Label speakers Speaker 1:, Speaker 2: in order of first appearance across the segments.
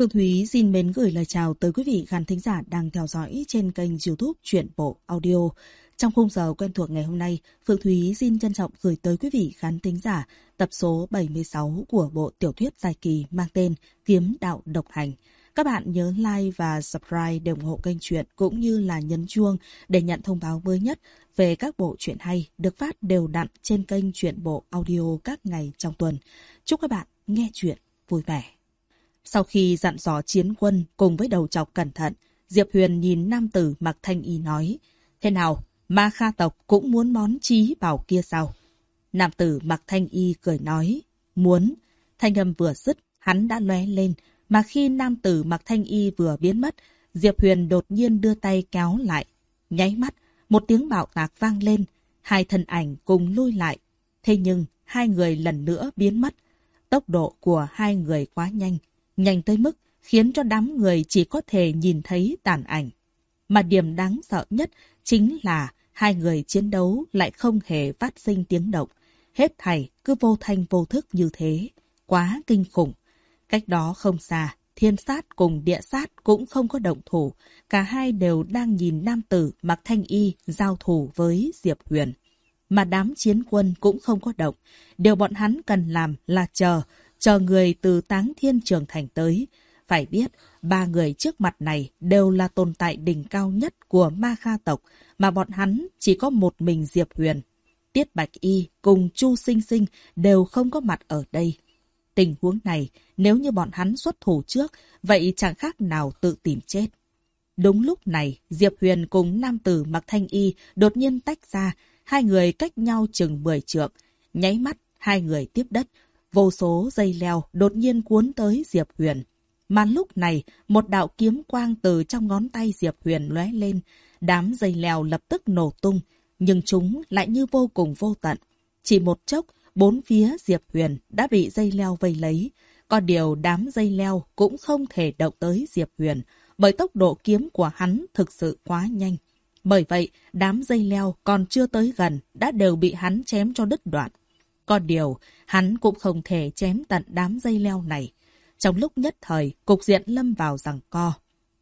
Speaker 1: Phương Thúy xin mến gửi lời chào tới quý vị khán thính giả đang theo dõi trên kênh YouTube Truyện Bộ Audio. Trong khung giờ quen thuộc ngày hôm nay, Phương Thúy xin trân trọng gửi tới quý vị khán thính giả tập số 76 của bộ tiểu thuyết dài kỳ mang tên Kiếm Đạo Độc Hành. Các bạn nhớ like và subscribe để ủng hộ kênh truyện cũng như là nhấn chuông để nhận thông báo mới nhất về các bộ truyện hay được phát đều đặn trên kênh Truyện Bộ Audio các ngày trong tuần. Chúc các bạn nghe truyện vui vẻ. Sau khi dặn dò Chiến Quân cùng với đầu trọc cẩn thận, Diệp Huyền nhìn nam tử mặc thanh y nói: "Thế nào, Ma Kha tộc cũng muốn món trí bảo kia sao?" Nam tử mặc thanh y cười nói: "Muốn." Thanh âm vừa dứt, hắn đã lóe lên, mà khi nam tử mặc thanh y vừa biến mất, Diệp Huyền đột nhiên đưa tay kéo lại. Nháy mắt, một tiếng bạo tạc vang lên, hai thân ảnh cùng lui lại. Thế nhưng, hai người lần nữa biến mất. Tốc độ của hai người quá nhanh, nhanh tới mức khiến cho đám người chỉ có thể nhìn thấy tàn ảnh. Mà điểm đáng sợ nhất chính là hai người chiến đấu lại không hề phát sinh tiếng động. Hết thảy cứ vô thanh vô thức như thế. Quá kinh khủng. Cách đó không xa, Thiên Sát cùng Địa Sát cũng không có động thủ. Cả hai đều đang nhìn nam tử mặc thanh y giao thủ với Diệp Huyền. Mà đám chiến quân cũng không có động. Điều bọn hắn cần làm là chờ người từ Táng Thiên Trường Thành tới. Phải biết, ba người trước mặt này đều là tồn tại đỉnh cao nhất của Ma Kha tộc, mà bọn hắn chỉ có một mình Diệp Huyền. Tiết Bạch Y cùng Chu Sinh Sinh đều không có mặt ở đây. Tình huống này, nếu như bọn hắn xuất thủ trước, vậy chẳng khác nào tự tìm chết. Đúng lúc này, Diệp Huyền cùng nam tử mặc thanh y đột nhiên tách ra, hai người cách nhau chừng 10 trượng. Nháy mắt, hai người tiếp đất. Vô số dây leo đột nhiên cuốn tới Diệp Huyền. Mà lúc này, một đạo kiếm quang từ trong ngón tay Diệp Huyền lóe lên. Đám dây leo lập tức nổ tung, nhưng chúng lại như vô cùng vô tận. Chỉ một chốc, bốn phía Diệp Huyền đã bị dây leo vây lấy. Có điều đám dây leo cũng không thể động tới Diệp Huyền, bởi tốc độ kiếm của hắn thực sự quá nhanh. Bởi vậy, đám dây leo còn chưa tới gần đã đều bị hắn chém cho đứt đoạn. Có điều, hắn cũng không thể chém tận đám dây leo này. Trong lúc nhất thời, cục diện lâm vào giằng co.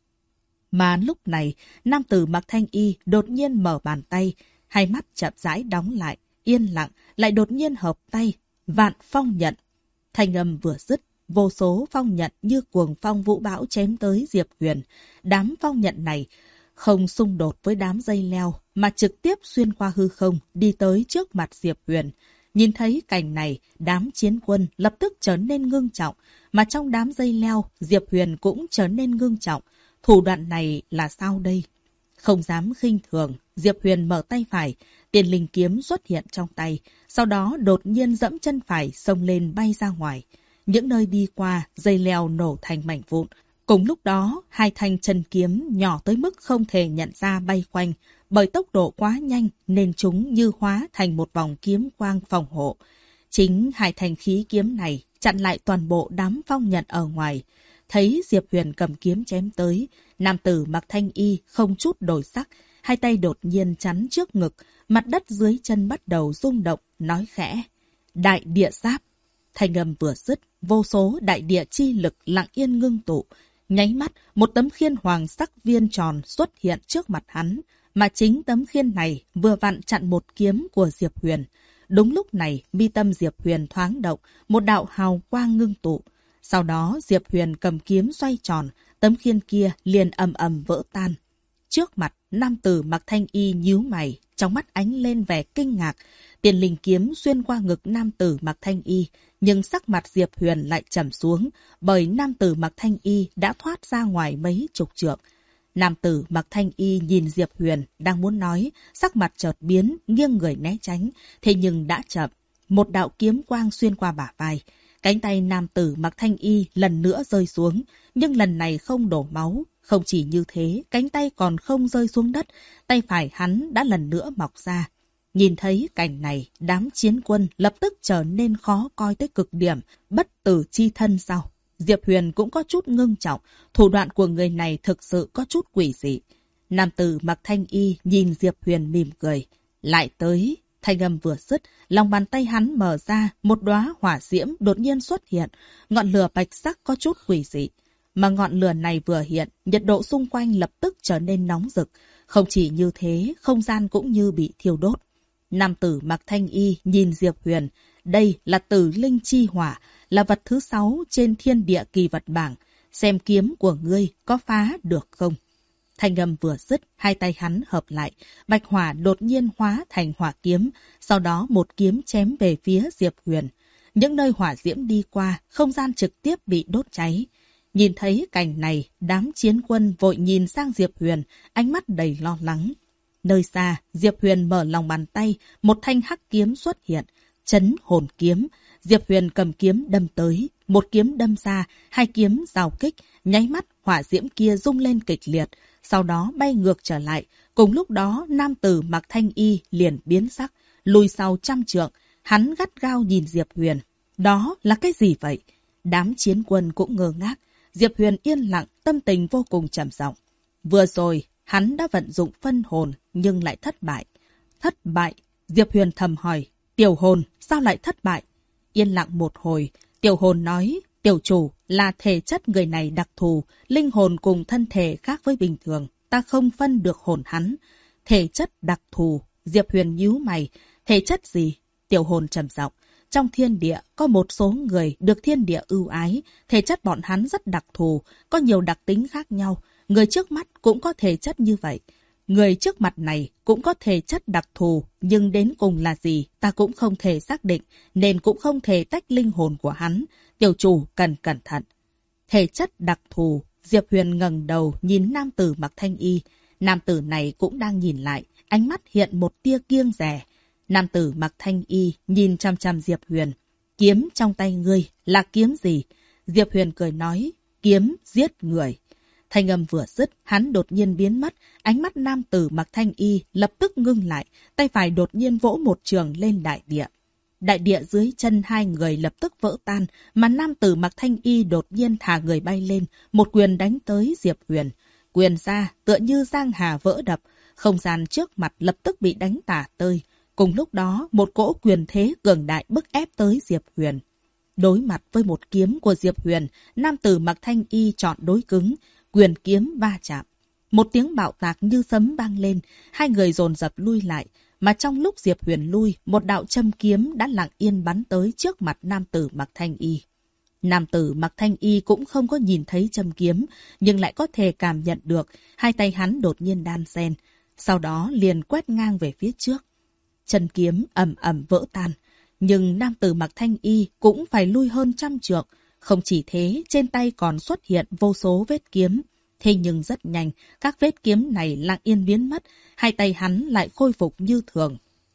Speaker 1: Mà lúc này, nam tử mặc thanh y đột nhiên mở bàn tay, hai mắt chậm rãi đóng lại, yên lặng, lại đột nhiên hợp tay, vạn phong nhận. Thanh âm vừa dứt, vô số phong nhận như cuồng phong vũ bão chém tới Diệp Huyền. Đám phong nhận này không xung đột với đám dây leo, mà trực tiếp xuyên qua hư không, đi tới trước mặt Diệp Huyền. Nhìn thấy cảnh này, đám chiến quân lập tức trở nên ngưng trọng, mà trong đám dây leo, Diệp Huyền cũng trở nên ngưng trọng. Thủ đoạn này là sao đây? Không dám khinh thường, Diệp Huyền mở tay phải, tiền linh kiếm xuất hiện trong tay, sau đó đột nhiên dẫm chân phải xông lên bay ra ngoài. Những nơi đi qua, dây leo nổ thành mảnh vụn. Cùng lúc đó, hai thanh chân kiếm nhỏ tới mức không thể nhận ra bay quanh, bởi tốc độ quá nhanh nên chúng như hóa thành một vòng kiếm quang phòng hộ. Chính hai thanh khí kiếm này chặn lại toàn bộ đám phong nhận ở ngoài. Thấy Diệp Huyền cầm kiếm chém tới, nam tử mặc thanh y không chút đổi sắc, hai tay đột nhiên chắn trước ngực, mặt đất dưới chân bắt đầu rung động, nói khẽ: "Đại địa giáp." Thanh âm vừa dứt, vô số đại địa chi lực lặng yên ngưng tụ. Nháy mắt, một tấm khiên hoàng sắc viên tròn xuất hiện trước mặt hắn, mà chính tấm khiên này vừa vặn chặn một kiếm của Diệp Huyền. Đúng lúc này, mi tâm Diệp Huyền thoáng động, một đạo hào quang ngưng tụ. Sau đó, Diệp Huyền cầm kiếm xoay tròn, tấm khiên kia liền ầm ầm vỡ tan. Trước mặt, nam tử mặc thanh y nhíu mày, trong mắt ánh lên vẻ kinh ngạc. Tiền linh kiếm xuyên qua ngực nam tử mặc thanh y, nhưng sắc mặt Diệp Huyền lại trầm xuống, bởi nam tử mặc thanh y đã thoát ra ngoài mấy chục trượng. Nam tử mặc thanh y nhìn Diệp Huyền, đang muốn nói, sắc mặt chợt biến, nghiêng người né tránh, thế nhưng đã chậm. Một đạo kiếm quang xuyên qua bả vai. Cánh tay nam tử mặc thanh y lần nữa rơi xuống, nhưng lần này không đổ máu. Không chỉ như thế, cánh tay còn không rơi xuống đất, tay phải hắn đã lần nữa mọc ra. Nhìn thấy cảnh này, đám chiến quân lập tức trở nên khó coi tới cực điểm, bất tử chi thân sao? Diệp Huyền cũng có chút ngưng trọng, thủ đoạn của người này thực sự có chút quỷ dị. Nam tử mặc thanh y nhìn Diệp Huyền mỉm cười. Lại tới, thanh âm vừa dứt, lòng bàn tay hắn mở ra, một đóa hỏa diễm đột nhiên xuất hiện, ngọn lửa bạch sắc có chút quỷ dị. Mà ngọn lửa này vừa hiện, nhiệt độ xung quanh lập tức trở nên nóng rực. Không chỉ như thế, không gian cũng như bị thiêu đốt. Nam tử mặc thanh y nhìn Diệp Huyền. Đây là tử linh chi hỏa, là vật thứ 6 trên thiên địa kỳ vật bảng. Xem kiếm của ngươi có phá được không? Thanh âm vừa dứt, hai tay hắn hợp lại. Bạch hỏa đột nhiên hóa thành hỏa kiếm. Sau đó một kiếm chém về phía Diệp Huyền. Những nơi hỏa diễm đi qua, không gian trực tiếp bị đốt cháy. Nhìn thấy cảnh này, đám chiến quân vội nhìn sang Diệp Huyền, ánh mắt đầy lo lắng. Nơi xa, Diệp Huyền mở lòng bàn tay, một thanh hắc kiếm xuất hiện, trấn hồn kiếm. Diệp Huyền cầm kiếm đâm tới, một kiếm đâm ra, hai kiếm giao kích, nháy mắt hỏa diễm kia rung lên kịch liệt, sau đó bay ngược trở lại. Cùng lúc đó, nam tử mặc thanh y liền biến sắc, lùi sau 100 trượng, hắn gắt gao nhìn Diệp Huyền. Đó là cái gì vậy? Đám chiến quân cũng ngơ ngác. Diệp Huyền yên lặng, tâm tình vô cùng trầm trọng. Vừa rồi, hắn đã vận dụng phân hồn, nhưng lại thất bại. Thất bại? Diệp Huyền thầm hỏi, tiểu hồn, sao lại thất bại? Yên lặng một hồi, tiểu hồn nói, tiểu chủ, là thể chất người này đặc thù, linh hồn cùng thân thể khác với bình thường, ta không phân được hồn hắn. Thể chất đặc thù, Diệp Huyền nhíu mày, thể chất gì? Tiểu hồn trầm giọng, trong thiên địa có một số người được thiên địa ưu ái, thể chất bọn hắn rất đặc thù, có nhiều đặc tính khác nhau. Người trước mắt cũng có thể chất như vậy. Người trước mặt này cũng có thể chất đặc thù, nhưng đến cùng là gì ta cũng không thể xác định, nên cũng không thể tách linh hồn của hắn. Tiểu chủ cần cẩn thận. Thể chất đặc thù, Diệp Huyền ngẩng đầu nhìn nam tử mặc thanh y. Nam tử này cũng đang nhìn lại, ánh mắt hiện một tia kiêng dè. Nam tử mặc thanh y nhìn chăm chăm Diệp Huyền. Kiếm trong tay ngươi là kiếm gì? Diệp Huyền cười nói, kiếm giết người. Thanh âm vừa dứt, hắn đột nhiên biến mất, ánh mắt nam tử mặc thanh y lập tức ngưng lại, tay phải đột nhiên vỗ một trường lên đại địa. Đại địa dưới chân hai người lập tức vỡ tan, mà nam tử mặc thanh y đột nhiên thả người bay lên, một quyền đánh tới Diệp Huyền. Quyền ra, tựa như giang hà vỡ đập, không gian trước mặt lập tức bị đánh tả tơi. Cùng lúc đó, một cỗ quyền thế cường đại bức ép tới Diệp Huyền. Đối mặt với một kiếm của Diệp Huyền, nam tử mặc thanh y chọn đối cứng, quyền kiếm va chạm. Một tiếng bạo tạc như sấm vang lên, hai người dồn dập lui lại, mà trong lúc Diệp Huyền lui, một đạo châm kiếm đã lặng yên bắn tới trước mặt nam tử mặc thanh y. Nam tử mặc thanh y cũng không có nhìn thấy châm kiếm, nhưng lại có thể cảm nhận được, hai tay hắn đột nhiên đan xen, sau đó liền quét ngang về phía trước. Chân kiếm ầm ầm vỡ tan, nhưng nam tử mặc thanh y cũng phải lui hơn 100 trượng. Không chỉ thế, trên tay còn xuất hiện vô số vết kiếm. Thế nhưng rất nhanh, các vết kiếm này lặng yên biến mất, hai tay hắn lại khôi phục như thường.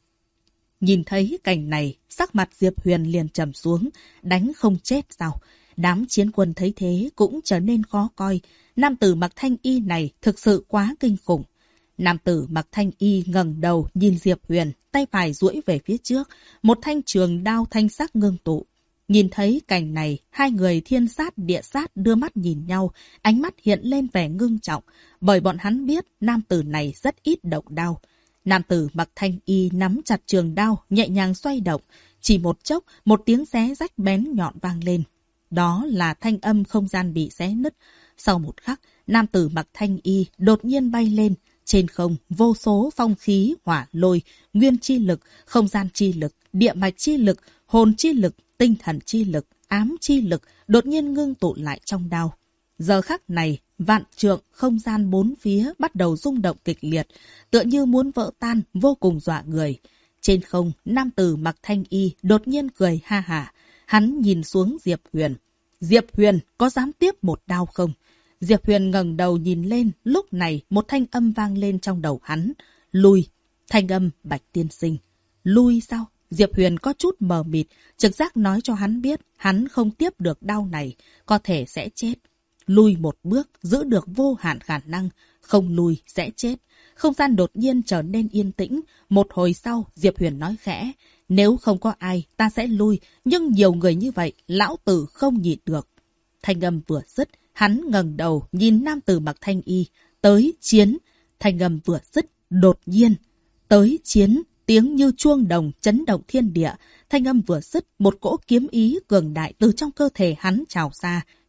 Speaker 1: Nhìn thấy cảnh này, sắc mặt Diệp Huyền liền trầm xuống, đánh không chết sao? Đám chiến quân thấy thế cũng trở nên khó coi. Nam tử mặc thanh y này thực sự quá kinh khủng. Nam tử mặc thanh y ngẩng đầu nhìn Diệp Huyền, tay phải duỗi về phía trước, một thanh trường đao thanh sắc ngưng tụ. Nhìn thấy cảnh này, hai người thiên sát địa sát đưa mắt nhìn nhau, ánh mắt hiện lên vẻ ngưng trọng, bởi bọn hắn biết nam tử này rất ít động đao. Nam tử mặc thanh y nắm chặt trường đao, nhẹ nhàng xoay động, chỉ một chốc, một tiếng xé rách bén nhọn vang lên. Đó là thanh âm không gian bị xé nứt. Sau một khắc, nam tử mặc thanh y đột nhiên bay lên. Trên không, vô số phong khí, hỏa lôi, nguyên chi lực, không gian chi lực, địa mạch chi lực, hồn chi lực, tinh thần chi lực, ám chi lực đột nhiên ngưng tụ lại trong đao. Giờ khắc này, vạn trượng không gian bốn phía bắt đầu rung động kịch liệt, tựa như muốn vỡ tan, vô cùng dọa người. Trên không, nam tử mặc thanh y đột nhiên cười ha hả. Hắn nhìn xuống Diệp Huyền. Diệp Huyền có dám tiếp một đao không? Diệp Huyền ngẩng đầu nhìn lên, lúc này một thanh âm vang lên trong đầu hắn. Lui. Thanh âm Bạch tiên sinh. Lui sao? Diệp Huyền có chút mờ mịt, trực giác nói cho hắn biết hắn không tiếp được đao này, có thể sẽ chết. Lui một bước, giữ được vô hạn khả năng, không lui sẽ chết. Không gian đột nhiên trở nên yên tĩnh, một hồi sau Diệp Huyền nói khẽ, nếu không có ai ta sẽ lui, nhưng nhiều người như vậy, lão tử không nhịn được. Thanh âm vừa dứt, hắn ngẩng đầu nhìn nam tử mặc thanh y, tới chiến. Thanh âm vừa dứt, đột nhiên, tới chiến. Tiếng như chuông đồng chấn động thiên địa, thanh âm vừa dứt, một cỗ kiếm ý cường đại từ trong cơ thể hắn trào ra,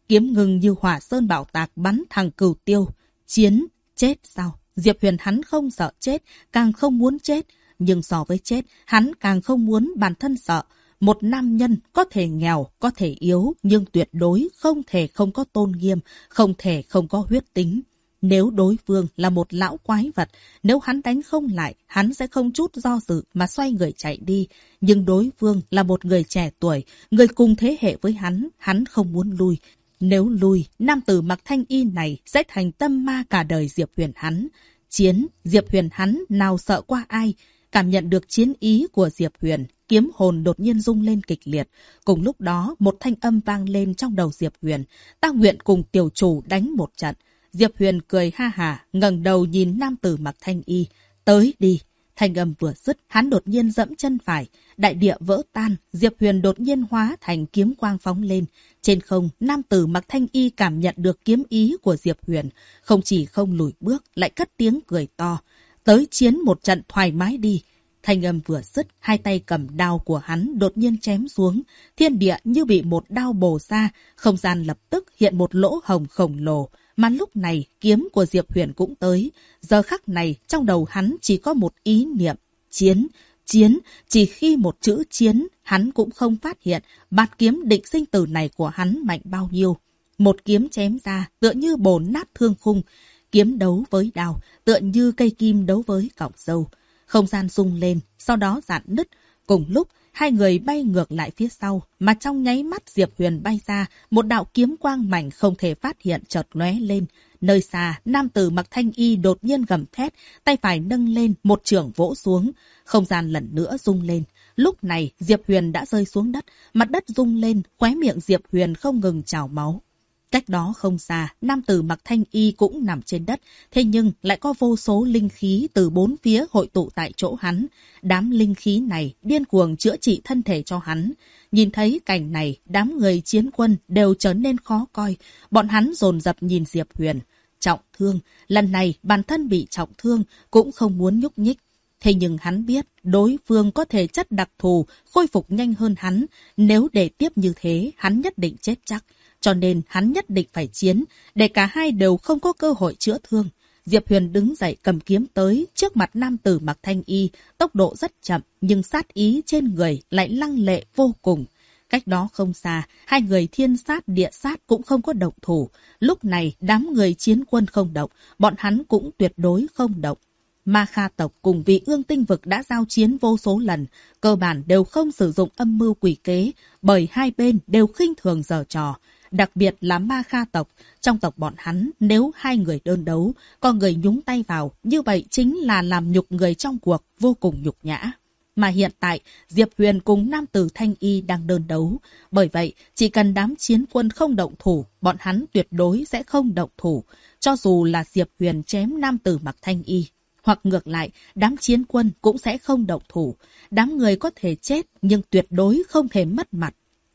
Speaker 1: kiếm ngừng như hỏa sơn bảo tạc bắn thẳng Cửu Tiêu. Chiến, chết sao? Diệp Huyền hắn không sợ chết, càng không muốn chết. Nhưng so với chết, hắn càng không muốn bản thân sợ. Một nam nhân có thể nghèo, có thể yếu, nhưng tuyệt đối không thể không có tôn nghiêm, không thể không có huyết tính. Nếu đối phương là một lão quái vật, nếu hắn đánh không lại, hắn sẽ không chút do dự mà xoay người chạy đi. Nhưng đối phương là một người trẻ tuổi, người cùng thế hệ với hắn không muốn lui. Nếu lui, nam tử mặc thanh y này sẽ thành tâm ma cả đời Diệp Huyền hắn. Chiến, Diệp Huyền hắn nào sợ qua ai? Cảm nhận được chiến ý của Diệp Huyền, kiếm hồn đột nhiên rung lên kịch liệt. Cùng lúc đó, một thanh âm vang lên trong đầu Diệp Huyền. Ta nguyện cùng tiểu chủ đánh một trận. Diệp Huyền cười ha hả, ngẩng đầu nhìn nam tử mặc thanh y. Tới đi. Thanh âm vừa dứt, hắn đột nhiên dẫm chân phải. Đại địa vỡ tan, Diệp Huyền đột nhiên hóa thành kiếm quang phóng lên. Trên không, nam tử mặc thanh y cảm nhận được kiếm ý của Diệp Huyền. Không chỉ không lùi bước, lại cất tiếng cười to. Tới chiến một trận thoải mái đi. Thanh âm vừa dứt, hai tay cầm đao của hắn đột nhiên chém xuống. Thiên địa như bị một đao bổ ra, không gian lập tức hiện một lỗ hồng khổng lồ. Mà lúc này, kiếm của Diệp Huyền cũng tới. Giờ khắc này, trong đầu hắn chỉ có một ý niệm. Chiến, chiến, chỉ khi một chữ chiến, hắn cũng không phát hiện bạt kiếm định sinh tử này của hắn mạnh bao nhiêu. Một kiếm chém ra, tựa như bổ nát thương khung. Kiếm đấu với đao, tựa như cây kim đấu với cọng râu. Không gian rung lên, sau đó rạn nứt. Cùng lúc, hai người bay ngược lại phía sau, mà trong nháy mắt Diệp Huyền bay ra, một đạo kiếm quang mảnh không thể phát hiện chợt lóe lên. Nơi xa, nam tử mặc thanh y đột nhiên gầm thét, tay phải nâng lên, một chưởng vỗ xuống. Không gian lần nữa rung lên. Lúc này, Diệp Huyền đã rơi xuống đất, mặt đất rung lên, khóe miệng Diệp Huyền không ngừng trào máu. Cách đó không xa, nam tử mặc thanh y cũng nằm trên đất, thế nhưng lại có vô số linh khí từ bốn phía hội tụ tại chỗ hắn. Đám linh khí này điên cuồng chữa trị thân thể cho hắn. Nhìn thấy cảnh này, đám người chiến quân đều trở nên khó coi. Bọn hắn dồn dập nhìn Diệp Huyền. Trọng thương, lần này bản thân bị trọng thương, cũng không muốn nhúc nhích. Thế nhưng hắn biết đối phương có thể chất đặc thù, khôi phục nhanh hơn hắn. Nếu để tiếp như thế, hắn nhất định chết chắc. Cho nên hắn nhất định phải chiến, để cả hai đều không có cơ hội chữa thương. Diệp Huyền đứng dậy cầm kiếm tới, trước mặt nam tử mặc thanh y, tốc độ rất chậm, nhưng sát ý trên người lại lăng lệ vô cùng. Cách đó không xa, hai người thiên sát địa sát cũng không có động thủ. Lúc này, đám người chiến quân không động, bọn hắn cũng tuyệt đối không động. Ma Kha tộc cùng vị Ương Tinh vực đã giao chiến vô số lần, cơ bản đều không sử dụng âm mưu quỷ kế, bởi hai bên đều khinh thường giở trò. Đặc biệt là Ma Kha tộc, trong tộc bọn hắn nếu hai người đơn đấu, có người nhúng tay vào, như vậy chính là làm nhục người trong cuộc, vô cùng nhục nhã. Mà hiện tại, Diệp Huyền cùng nam tử Thanh Y đang đơn đấu. Bởi vậy, chỉ cần đám chiến quân không động thủ, bọn hắn tuyệt đối sẽ không động thủ. Cho dù là Diệp Huyền chém nam tử mặc Thanh Y. Hoặc ngược lại, đám chiến quân cũng sẽ không động thủ. Đám người có thể chết, nhưng tuyệt đối không thể mất mặt.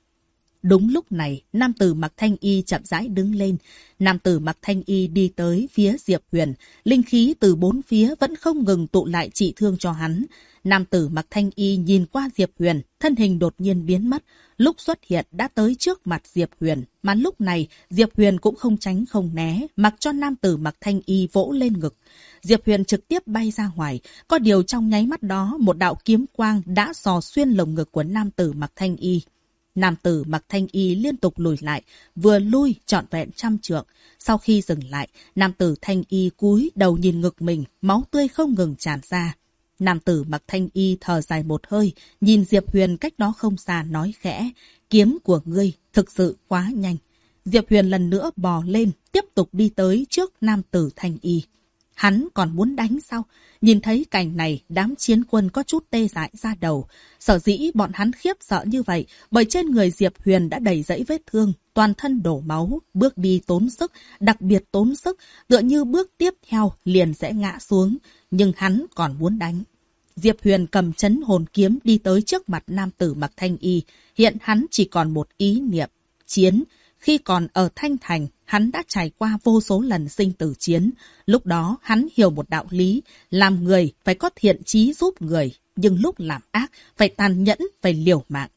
Speaker 1: Đúng lúc này, nam tử mặc thanh y chậm rãi đứng lên. Nam tử mặc thanh y đi tới phía Diệp Huyền. Linh khí từ bốn phía vẫn không ngừng tụ lại trị thương cho hắn. Nam tử mặc thanh y nhìn qua Diệp Huyền, thân hình đột nhiên biến mất. Lúc xuất hiện đã tới trước mặt Diệp Huyền. Mà lúc này, Diệp Huyền cũng không tránh không né, mặc cho nam tử mặc thanh y vỗ lên ngực. Diệp Huyền trực tiếp bay ra ngoài. Có điều trong nháy mắt đó, một đạo kiếm quang đã xò xuyên lồng ngực của nam tử mặc thanh y. Nam tử mặc thanh y liên tục lùi lại, vừa lui trọn vẹn 100 trượng. Sau khi dừng lại, nam tử thanh y cúi đầu nhìn ngực mình, máu tươi không ngừng tràn ra. Nam tử mặc thanh y thở dài một hơi, nhìn Diệp Huyền cách đó không xa nói khẽ, kiếm của ngươi thực sự quá nhanh. Diệp Huyền lần nữa bò lên, tiếp tục đi tới trước nam tử thanh y. Hắn còn muốn đánh sao? Nhìn thấy cảnh này, đám chiến quân có chút tê dại ra đầu. Sở dĩ bọn hắn khiếp sợ như vậy, bởi trên người Diệp Huyền đã đầy dẫy vết thương, toàn thân đổ máu, bước đi tốn sức, đặc biệt tốn sức, tựa như bước tiếp theo liền sẽ ngã xuống, nhưng hắn còn muốn đánh. Diệp Huyền cầm chấn hồn kiếm đi tới trước mặt nam tử mặc thanh y, hiện hắn chỉ còn một ý niệm, chiến. Khi còn ở Thanh Thành, hắn đã trải qua vô số lần sinh tử chiến. Lúc đó, hắn hiểu một đạo lý, làm người phải có thiện chí giúp người, nhưng lúc làm ác, phải tàn nhẫn, phải liều mạng.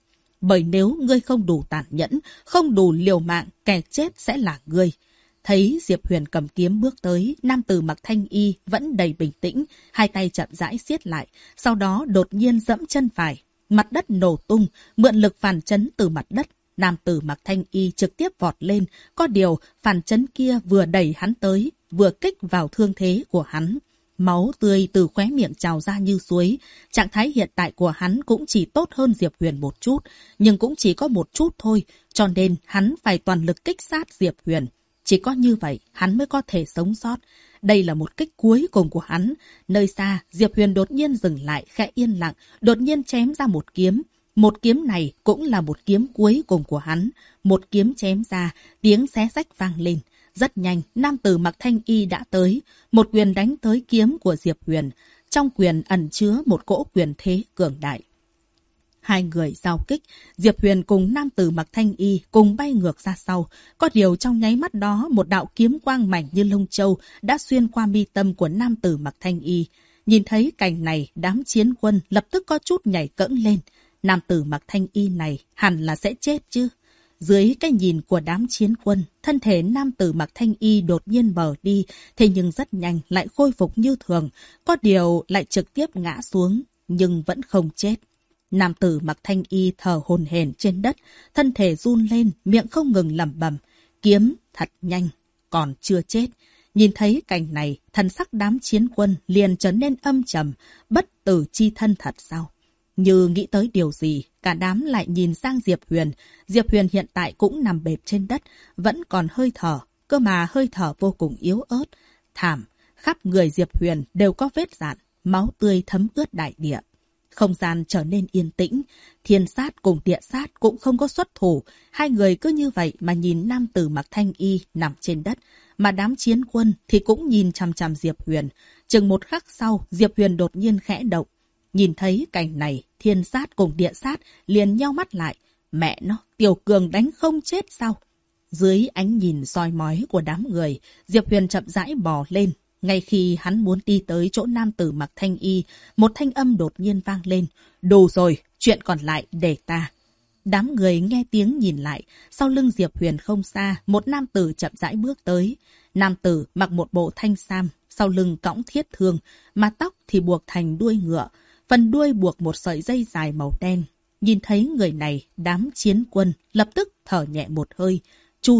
Speaker 1: bởi nếu ngươi không đủ tàn nhẫn, không đủ liều mạng, kẻ chết sẽ là ngươi. Thấy Diệp Huyền cầm kiếm bước tới, nam tử mặc thanh y vẫn đầy bình tĩnh, hai tay chậm rãi siết lại, sau đó đột nhiên dẫm chân phải. Mặt đất nổ tung, mượn lực phản chấn từ mặt đất. Nam tử mặc thanh y trực tiếp vọt lên, có điều phản chấn kia vừa đẩy hắn tới, vừa kích vào thương thế của hắn. Máu tươi từ khóe miệng trào ra như suối. Trạng thái hiện tại của hắn cũng chỉ tốt hơn Diệp Huyền một chút, nhưng cũng chỉ có một chút thôi, cho nên hắn phải toàn lực kích sát Diệp Huyền. Chỉ có như vậy, hắn mới có thể sống sót. Đây là một kích cuối cùng của hắn. Nơi xa, Diệp Huyền đột nhiên dừng lại, khẽ yên lặng, đột nhiên chém ra một kiếm. Một kiếm này cũng là một kiếm cuối cùng của hắn. Một kiếm chém ra, tiếng xé rách vang lên. Rất nhanh, nam tử mặc thanh y đã tới. Một quyền đánh tới kiếm của Diệp Huyền. Trong quyền ẩn chứa một cỗ quyền thế cường đại. Hai người giao kích, Diệp Huyền cùng nam tử mặc thanh y cùng bay ngược ra sau. Có điều trong nháy mắt đó, một đạo kiếm quang mảnh như lông châu đã xuyên qua mi tâm của nam tử mặc thanh y. Nhìn thấy cảnh này, đám chiến quân lập tức có chút nhảy cẫng lên. Nam tử mặc thanh y này hẳn là sẽ chết chứ. Dưới cái nhìn của đám chiến quân, thân thể nam tử mặc thanh y đột nhiên mờ đi, thế nhưng rất nhanh lại khôi phục như thường. Có điều lại trực tiếp ngã xuống, nhưng vẫn không chết. Nam tử mặc thanh y thở hổn hển trên đất, thân thể run lên, miệng không ngừng lẩm bẩm, kiếm thật nhanh, còn chưa chết. Nhìn thấy cảnh này, thần sắc đám chiến quân liền trở nên âm trầm, bất tử chi thân thật sao? Như nghĩ tới điều gì, cả đám lại nhìn sang Diệp Huyền. Diệp Huyền hiện tại cũng nằm bẹp trên đất, vẫn còn hơi thở, cơ mà hơi thở vô cùng yếu ớt. Thảm, khắp người Diệp Huyền đều có vết rạn, máu tươi thấm ướt đại địa. Không gian trở nên yên tĩnh, thiên sát cùng địa sát cũng không có xuất thủ. Hai người cứ như vậy mà nhìn nam tử mặc thanh y nằm trên đất. Mà đám chiến quân thì cũng nhìn chằm chằm Diệp Huyền. Chừng một khắc sau, Diệp Huyền đột nhiên khẽ động. Nhìn thấy cảnh này, thiên sát cùng địa sát liền nhao mắt lại. Mẹ nó, Tiểu Cường đánh không chết sao? Dưới ánh nhìn soi mói của đám người, Diệp Huyền chậm rãi bò lên. Ngay khi hắn muốn đi tới chỗ nam tử mặc thanh y, một thanh âm đột nhiên vang lên. Đủ rồi, chuyện còn lại để ta. Đám người nghe tiếng nhìn lại, sau lưng Diệp Huyền không xa, một nam tử chậm rãi bước tới. Nam tử mặc một bộ thanh sam, sau lưng cõng thiết thương, mà tóc thì buộc thành đuôi ngựa, phần đuôi buộc một sợi dây dài màu đen. Nhìn thấy người này, đám chiến quân lập tức thở nhẹ một hơi. Chu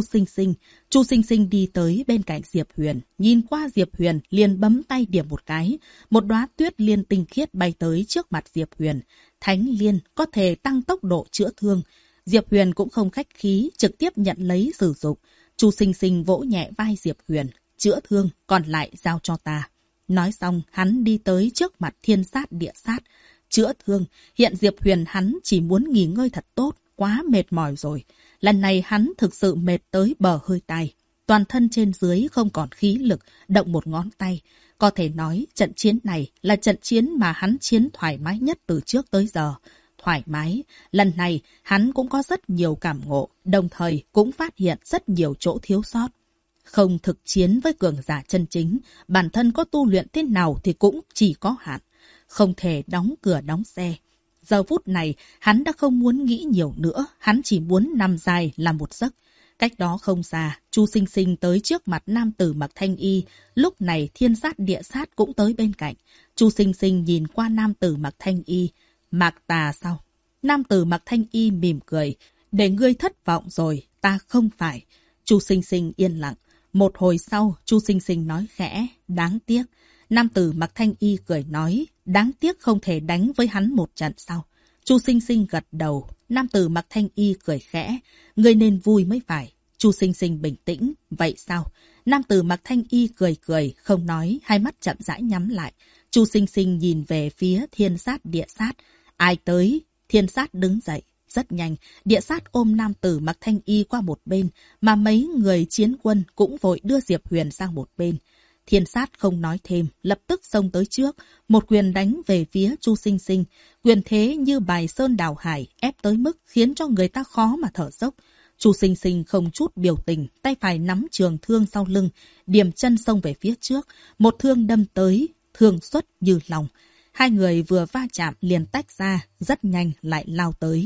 Speaker 1: Sinh Sinh đi tới bên cạnh Diệp Huyền, nhìn qua Diệp Huyền liền bấm tay điểm một cái, một đóa tuyết liên tinh khiết bay tới trước mặt Diệp Huyền. Thánh liên có thể tăng tốc độ chữa thương. Diệp Huyền cũng không khách khí, trực tiếp nhận lấy sử dụng. Chu Sinh Sinh vỗ nhẹ vai Diệp Huyền, chữa thương, còn lại giao cho ta. Nói xong, hắn đi tới trước mặt thiên sát địa sát. Chữa thương, hiện Diệp Huyền hắn chỉ muốn nghỉ ngơi thật tốt, quá mệt mỏi rồi. Lần này hắn thực sự mệt tới bờ hơi tai. Toàn thân trên dưới không còn khí lực, động một ngón tay. Có thể nói trận chiến này là trận chiến mà hắn chiến thoải mái nhất từ trước tới giờ. Thoải mái, lần này hắn cũng có rất nhiều cảm ngộ, đồng thời cũng phát hiện rất nhiều chỗ thiếu sót. Không thực chiến với cường giả chân chính, bản thân có tu luyện thế nào thì cũng chỉ có hạn. Không thể đóng cửa đóng xe. Giờ phút này, hắn đã không muốn nghĩ nhiều nữa, hắn chỉ muốn nằm dài làm một giấc. Cách đó không xa, Chu Sinh Sinh tới trước mặt nam tử mặc thanh y, lúc này thiên sát địa sát cũng tới bên cạnh. Chu Sinh Sinh nhìn qua nam tử mặc thanh y, Mạc Tà sao? Nam tử mặc thanh y mỉm cười, để ngươi thất vọng rồi, ta không phải. Chu Sinh Sinh yên lặng. Một hồi sau, Chu Sinh Sinh nói khẽ, đáng tiếc. Nam tử mặc thanh y cười nói, đáng tiếc không thể đánh với hắn một trận sao? Chu Sinh Sinh gật đầu. Nam tử mặc thanh y cười khẽ, ngươi nên vui mới phải. Chu Sinh Sinh bình tĩnh, vậy sao? Nam tử mặc thanh y cười cười, không nói, hai mắt chậm rãi nhắm lại. Chu Sinh Sinh nhìn về phía thiên sát địa sát. Ai tới? Thiên sát đứng dậy. Rất nhanh, địa sát ôm nam tử mặc thanh y qua một bên, mà mấy người chiến quân cũng vội đưa Diệp Huyền sang một bên. Thiên sát không nói thêm, lập tức xông tới trước, một quyền đánh về phía Chu Sinh Sinh. Quyền thế như bài sơn đảo hải, ép tới mức khiến cho người ta khó mà thở dốc. Chu Sinh Sinh không chút biểu tình, tay phải nắm trường thương sau lưng, điểm chân xông về phía trước, một thương đâm tới, thương xuất như lòng. Hai người vừa va chạm liền tách ra, rất nhanh lại lao tới.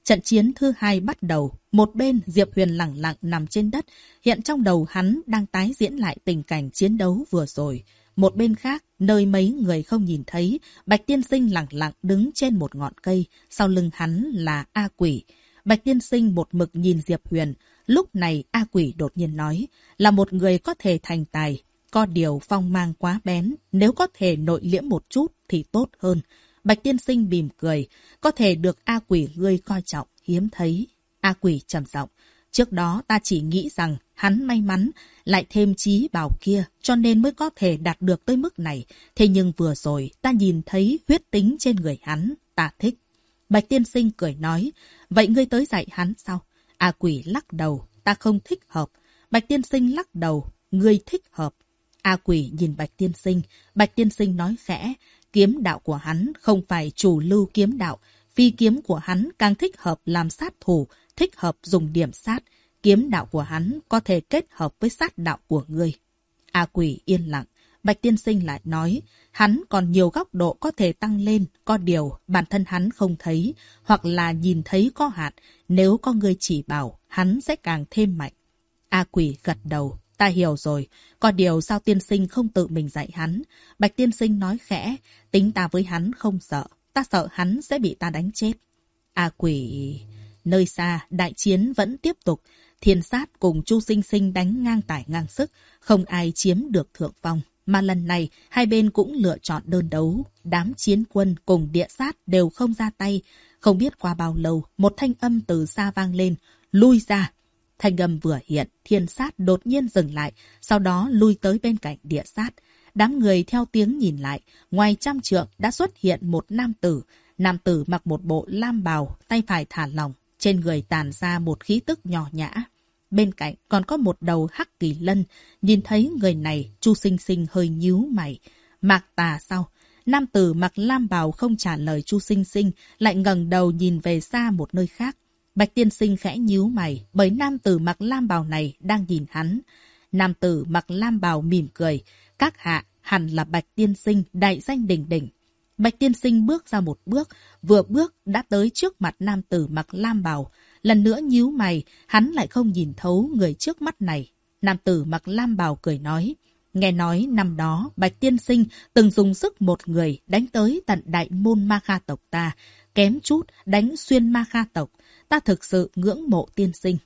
Speaker 1: Trận chiến thứ hai bắt đầu, một bên Diệp Huyền lẳng lặng nằm trên đất, hiện trong đầu hắn đang tái diễn lại tình cảnh chiến đấu vừa rồi. Một bên khác, nơi mấy người không nhìn thấy, Bạch Tiên Sinh lẳng lặng đứng trên một ngọn cây, sau lưng hắn là A Quỷ. Bạch Tiên Sinh một mực nhìn Diệp Huyền, lúc này A Quỷ đột nhiên nói, là một người có thể thành tài, có điều phong mang quá bén, nếu có thể nội liễm một chút thì tốt hơn. Bạch Tiên Sinh mỉm cười, có thể được A Quỷ ngươi coi trọng, hiếm thấy. A Quỷ trầm giọng, trước đó ta chỉ nghĩ rằng hắn may mắn, lại thêm trí bảo kia, cho nên mới có thể đạt được tới mức này. Thế nhưng vừa rồi ta nhìn thấy huyết tính trên người hắn, ta thích. Bạch Tiên Sinh cười nói, vậy ngươi tới dạy hắn sao? A Quỷ lắc đầu, ta không thích hợp. Bạch Tiên Sinh lắc đầu, ngươi thích hợp. A Quỷ nhìn Bạch Tiên Sinh, Bạch Tiên Sinh nói khẽ, kiếm đạo của hắn không phải chủ lưu kiếm đạo, phi kiếm của hắn càng thích hợp làm sát thủ, thích hợp dùng điểm sát. Kiếm đạo của hắn có thể kết hợp với sát đạo của ngươi. A Quỷ yên lặng, Bạch Tiên Sinh lại nói, hắn còn nhiều góc độ có thể tăng lên, có điều bản thân hắn không thấy, hoặc là nhìn thấy có hạn, nếu có người chỉ bảo, hắn sẽ càng thêm mạnh. A Quỷ gật đầu, ta hiểu rồi, có điều sao Tiên Sinh không tự mình dạy hắn? Bạch Tiên Sinh nói khẽ, tính ta với hắn không sợ, ta sợ hắn sẽ bị ta đánh chết. A Quỷ... Nơi xa, đại chiến vẫn tiếp tục. Thiên Sát cùng Chu Sinh Sinh đánh ngang tài ngang sức, không ai chiếm được thượng phong. Mà lần này, hai bên cũng lựa chọn đơn đấu. Đám chiến quân cùng địa sát đều không ra tay. Không biết qua bao lâu, một thanh âm từ xa vang lên, lui ra. Thanh âm vừa hiện, Thiên Sát đột nhiên dừng lại, sau đó lui tới bên cạnh địa sát. Đám người theo tiếng nhìn lại, ngoài trăm trượng đã xuất hiện một nam tử. Nam tử mặc một bộ lam bào, tay phải thả lỏng. Trên người tàn ra một khí tức nhỏ nhã. Bên cạnh còn có một đầu hắc kỳ lân. Nhìn thấy người này, Chu Sinh Sinh hơi nhíu mày. Mạc Tà sao? Nam tử mặc lam bào không trả lời Chu Sinh Sinh, lại ngẩng đầu nhìn về xa một nơi khác. Bạch Tiên Sinh khẽ nhíu mày, bởi nam tử mặc lam bào này đang nhìn hắn. Nam tử mặc lam bào mỉm cười. Các hạ hẳn là Bạch Tiên Sinh, đại danh đỉnh đỉnh. Bạch Tiên Sinh bước ra một bước, vừa bước đã tới trước mặt nam tử mặc lam bào. Lần nữa nhíu mày, hắn lại không nhìn thấu người trước mắt này. Nam tử mặc lam bào cười nói, nghe nói năm đó Bạch Tiên Sinh từng dùng sức một người đánh tới tận đại môn Ma Kha tộc ta, kém chút đánh xuyên Ma Kha tộc. Ta thực sự ngưỡng mộ Tiên Sinh.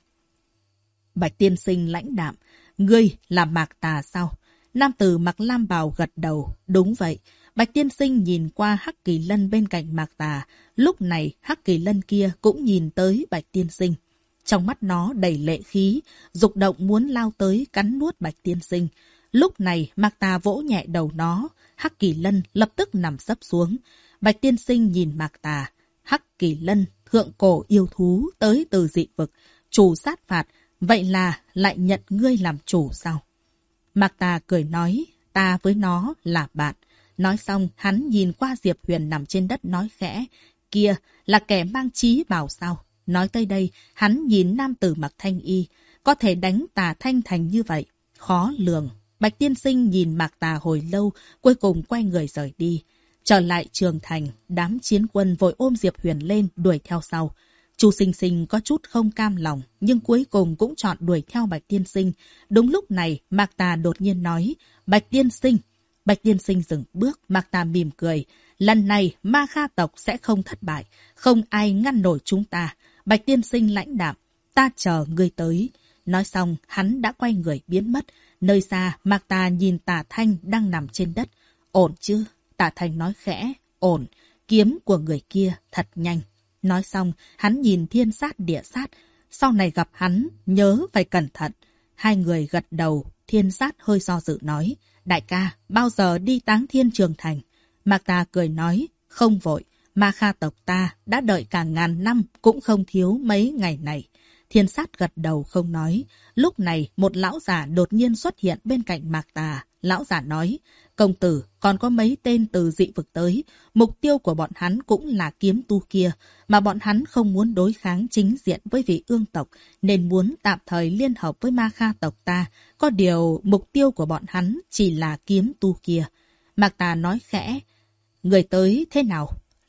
Speaker 1: Bạch Tiên Sinh lãnh đạm, ngươi là Mạc Tà sao? Nam tử mặc lam bào gật đầu, đúng vậy. Bạch Tiên Sinh nhìn qua hắc kỳ lân bên cạnh Mạc Tà. Lúc này hắc kỳ lân kia cũng nhìn tới Bạch Tiên Sinh. Trong mắt nó đầy lệ khí, dục động muốn lao tới cắn nuốt Bạch Tiên Sinh. Lúc này Mạc Tà vỗ nhẹ đầu nó, hắc kỳ lân lập tức nằm sấp xuống. Bạch Tiên Sinh nhìn Mạc Tà, hắc kỳ lân, thượng cổ yêu thú tới từ dị vực, chủ sát phạt, vậy là lại nhận ngươi làm chủ sao? Mạc Tà cười nói, ta với nó là bạn. Nói xong, hắn nhìn qua Diệp Huyền nằm trên đất nói khẽ, kia là kẻ mang chí bảo sao? Nói tới đây, hắn nhìn nam tử mặc thanh y, có thể đánh Tà Thanh thành như vậy, khó lường. Bạch Tiên Sinh nhìn Mạc Tà hồi lâu, cuối cùng quay người rời đi. Trở lại trường thành, đám chiến quân vội ôm Diệp Huyền lên, đuổi theo sau. Chu Sinh Sinh có chút không cam lòng, nhưng cuối cùng cũng chọn đuổi theo Bạch Tiên Sinh. Đúng lúc này, Mạc Tà đột nhiên nói, Bạch Tiên Sinh. Bạch Tiên Sinh dừng bước, Mạc Tà mỉm cười. Lần này, Ma Kha tộc sẽ không thất bại, không ai ngăn nổi chúng ta. Bạch Tiên Sinh lãnh đạm, ta chờ ngươi tới. Nói xong, hắn đã quay người biến mất. Nơi xa, Mạc Tà nhìn Tà Thanh đang nằm trên đất. Ổn chứ? Tà Thanh nói khẽ, ổn. Kiếm của người kia thật nhanh. Nói xong, hắn nhìn Thiên Sát địa sát. Sau này gặp hắn, nhớ phải cẩn thận. Hai người gật đầu, Thiên Sát hơi do dự nói, đại ca, bao giờ đi Táng Thiên Trường Thành? Mạc Tà cười nói, không vội. Ma Kha tộc ta đã đợi cả ngàn năm cũng không thiếu mấy ngày này. Thiên Sát gật đầu không nói. Lúc này, một lão giả đột nhiên xuất hiện bên cạnh Mạc Tà. Lão giả nói, công tử, còn có mấy tên từ dị vực tới. Mục tiêu của bọn hắn cũng là kiếm tu kia, mà bọn hắn không muốn đối kháng chính diện với vị ương tộc, nên muốn tạm thời liên hợp với Ma Kha tộc ta. Có điều, mục tiêu của bọn hắn chỉ là kiếm tu kia. Mạc Tà nói khẽ, người tới thế nào?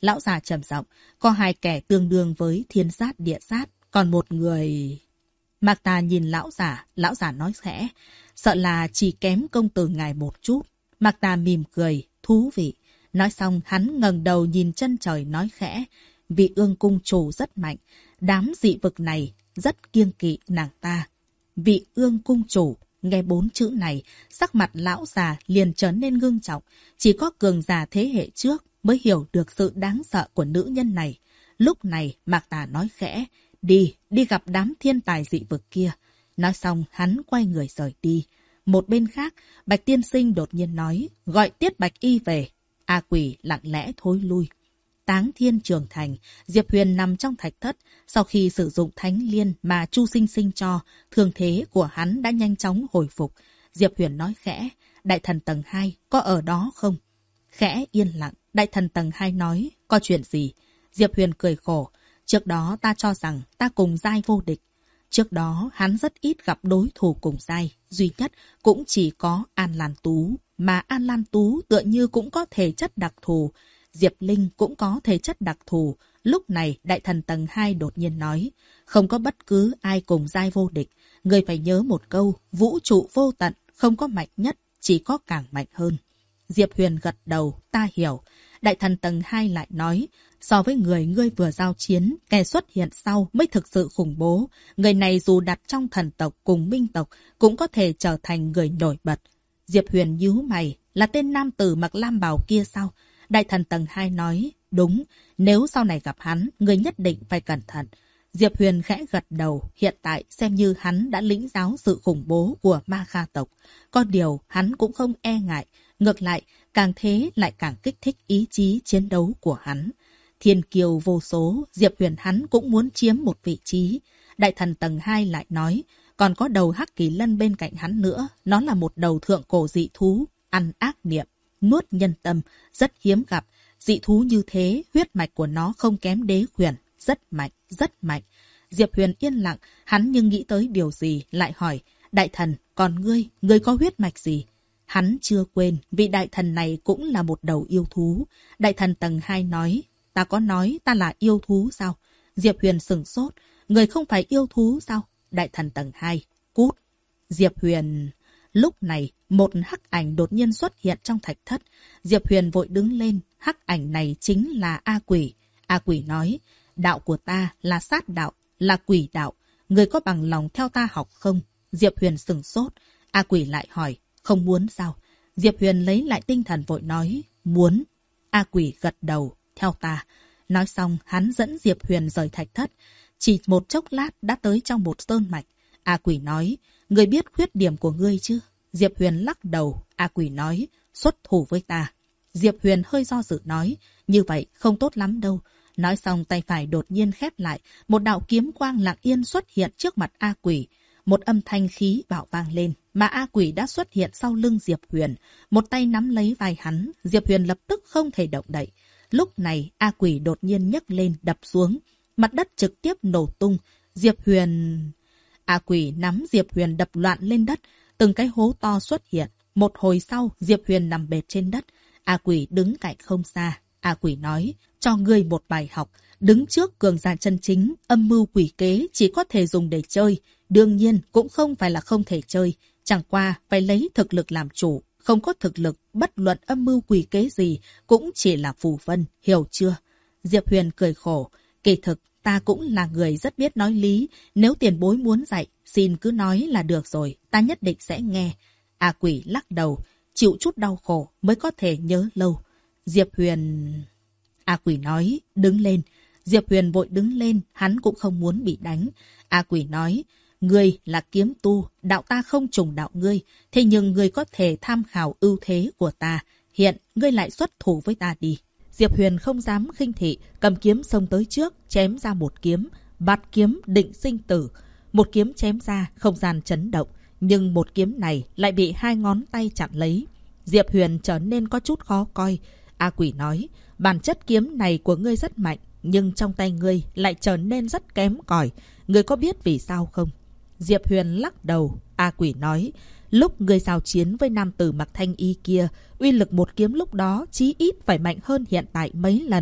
Speaker 1: Lão già trầm giọng, có 2 kẻ tương đương với thiên sát địa sát, còn một người... Mạc Tà nhìn lão già nói khẽ, sợ là chỉ kém công tử ngài một chút. Mạc Tà mỉm cười, thú vị. Nói xong hắn ngẩng đầu nhìn chân trời nói khẽ, vị Ương cung chủ rất mạnh, đám dị vực này rất kiêng kỵ nàng ta. Vị Ương cung chủ, nghe 4 chữ này, sắc mặt lão già liền trở nên ngưng trọng, chỉ có cường già thế hệ trước mới hiểu được sự đáng sợ của nữ nhân này. Lúc này Mạc Tà nói khẽ, đi gặp đám thiên tài dị vực kia. Nói xong hắn quay người rời đi. Một bên khác, Bạch tiên sinh đột nhiên nói, gọi Tiết Bạch Y về. A Quỷ lặng lẽ thối lui. Táng Thiên Trường Thành, Diệp Huyền nằm trong thạch thất. Sau khi sử dụng thánh liên mà Chu Sinh Sinh cho, thương thế của hắn đã nhanh chóng hồi phục. Diệp Huyền nói khẽ, đại thần tầng 2 có ở đó không? Khẽ yên lặng, đại thần tầng 2 nói, có chuyện gì? Diệp Huyền cười khổ, trước đó ta cho rằng ta cùng giai vô địch. Trước đó hắn rất ít gặp đối thủ cùng giai, duy nhất cũng chỉ có An Lan Tú, mà An Lan Tú tựa như cũng có thể chất đặc thù. Diệp Linh cũng có thể chất đặc thù. Lúc này đại thần tầng 2 đột nhiên nói, không có bất cứ ai cùng giai vô địch. Người phải nhớ một câu, vũ trụ vô tận, không có mạnh nhất, chỉ có càng mạnh hơn. Diệp Huyền gật đầu, ta hiểu. Đại thần tầng 2 lại nói, so với người ngươi vừa giao chiến, kẻ xuất hiện sau mới thực sự khủng bố. Người này dù đặt trong thần tộc cùng minh tộc, cũng có thể trở thành người nổi bật. Diệp Huyền nhíu mày, là tên nam tử mặc lam bào kia sao? Đại thần tầng 2 nói, đúng, nếu sau này gặp hắn, người nhất định phải cẩn thận. Diệp Huyền khẽ gật đầu, hiện tại xem như hắn đã lĩnh giáo sự khủng bố của Ma Kha tộc. Có điều, hắn cũng không e ngại, ngược lại, càng thế lại càng kích thích ý chí chiến đấu của hắn. Thiên kiều vô số, Diệp Huyền hắn cũng muốn chiếm một vị trí. Đại thần tầng 2 lại nói, còn có đầu hắc kỳ lân bên cạnh hắn nữa, nó là một đầu thượng cổ dị thú, ăn ác niệm, nuốt nhân tâm, rất hiếm gặp. Dị thú như thế, huyết mạch của nó không kém đế huyền, rất mạnh, rất mạnh. Diệp Huyền yên lặng, hắn nhưng nghĩ tới điều gì, lại hỏi, đại thần, còn ngươi có huyết mạch gì? Hắn chưa quên, vị đại thần này cũng là một đầu yêu thú. Đại thần tầng 2 nói, ta có nói ta là yêu thú sao? Diệp Huyền sửng sốt, người không phải yêu thú sao? Đại thần tầng 2, cút. Diệp Huyền... Lúc này, một hắc ảnh đột nhiên xuất hiện trong thạch thất. Diệp Huyền vội đứng lên, hắc ảnh này chính là A Quỷ. A Quỷ nói, đạo của ta là sát đạo, là quỷ đạo. Người có bằng lòng theo ta học không? Diệp Huyền sửng sốt. A Quỷ lại hỏi, không muốn sao? Diệp Huyền lấy lại tinh thần vội nói, muốn. A Quỷ gật đầu, theo ta. Nói xong, hắn dẫn Diệp Huyền rời thạch thất. Chỉ một chốc lát đã tới trong một sơn mạch. A Quỷ nói, người biết khuyết điểm của ngươi chứ? Diệp Huyền lắc đầu. A Quỷ nói, xuất thủ với ta. Diệp Huyền hơi do dự nói, như vậy không tốt lắm đâu. Nói xong tay phải đột nhiên khép lại, một đạo kiếm quang lặng yên xuất hiện trước mặt A Quỷ. Một âm thanh khí bạo vang lên, mà A Quỷ đã xuất hiện sau lưng Diệp Huyền. Một tay nắm lấy vai hắn, Diệp Huyền lập tức không thể động đậy. Lúc này A Quỷ đột nhiên nhấc lên đập xuống, mặt đất trực tiếp nổ tung. Diệp Huyền... A Quỷ nắm Diệp Huyền đập loạn lên đất, từng cái hố to xuất hiện. Một hồi sau, Diệp Huyền nằm bệt trên đất. A Quỷ đứng cạnh không xa. A Quỷ nói, cho ngươi một bài học. Đứng trước cường giả chân chính, âm mưu quỷ kế chỉ có thể dùng để chơi. Đương nhiên, cũng không phải là không thể chơi. Chẳng qua, phải lấy thực lực làm chủ. Không có thực lực, bất luận âm mưu quỷ kế gì, cũng chỉ là phù vân, hiểu chưa? Diệp Huyền cười khổ. Kỳ thực, ta cũng là người rất biết nói lý. Nếu tiền bối muốn dạy, xin cứ nói là được rồi. Ta nhất định sẽ nghe. A Quỷ lắc đầu. Chịu chút đau khổ mới có thể nhớ lâu. Diệp Huyền... A Quỷ nói, đứng lên. Diệp Huyền vội đứng lên, hắn cũng không muốn bị đánh. A Quỷ nói, ngươi là kiếm tu, đạo ta không trùng đạo ngươi. Thế nhưng ngươi có thể tham khảo ưu thế của ta. Hiện, ngươi lại xuất thủ với ta đi. Diệp Huyền không dám khinh thị, cầm kiếm xông tới trước, chém ra một kiếm. Bạt kiếm định sinh tử. Một kiếm chém ra, không gian chấn động. Nhưng một kiếm này lại bị 2 ngón tay chặn lấy. Diệp Huyền trở nên có chút khó coi. A Quỷ nói, bản chất kiếm này của ngươi rất mạnh, nhưng trong tay ngươi lại trở nên rất kém cỏi. Ngươi có biết vì sao không? Diệp Huyền lắc đầu. A Quỷ nói, lúc ngươi giao chiến với nam tử mặc thanh y kia, uy lực một kiếm lúc đó chí ít phải mạnh hơn hiện tại mấy lần.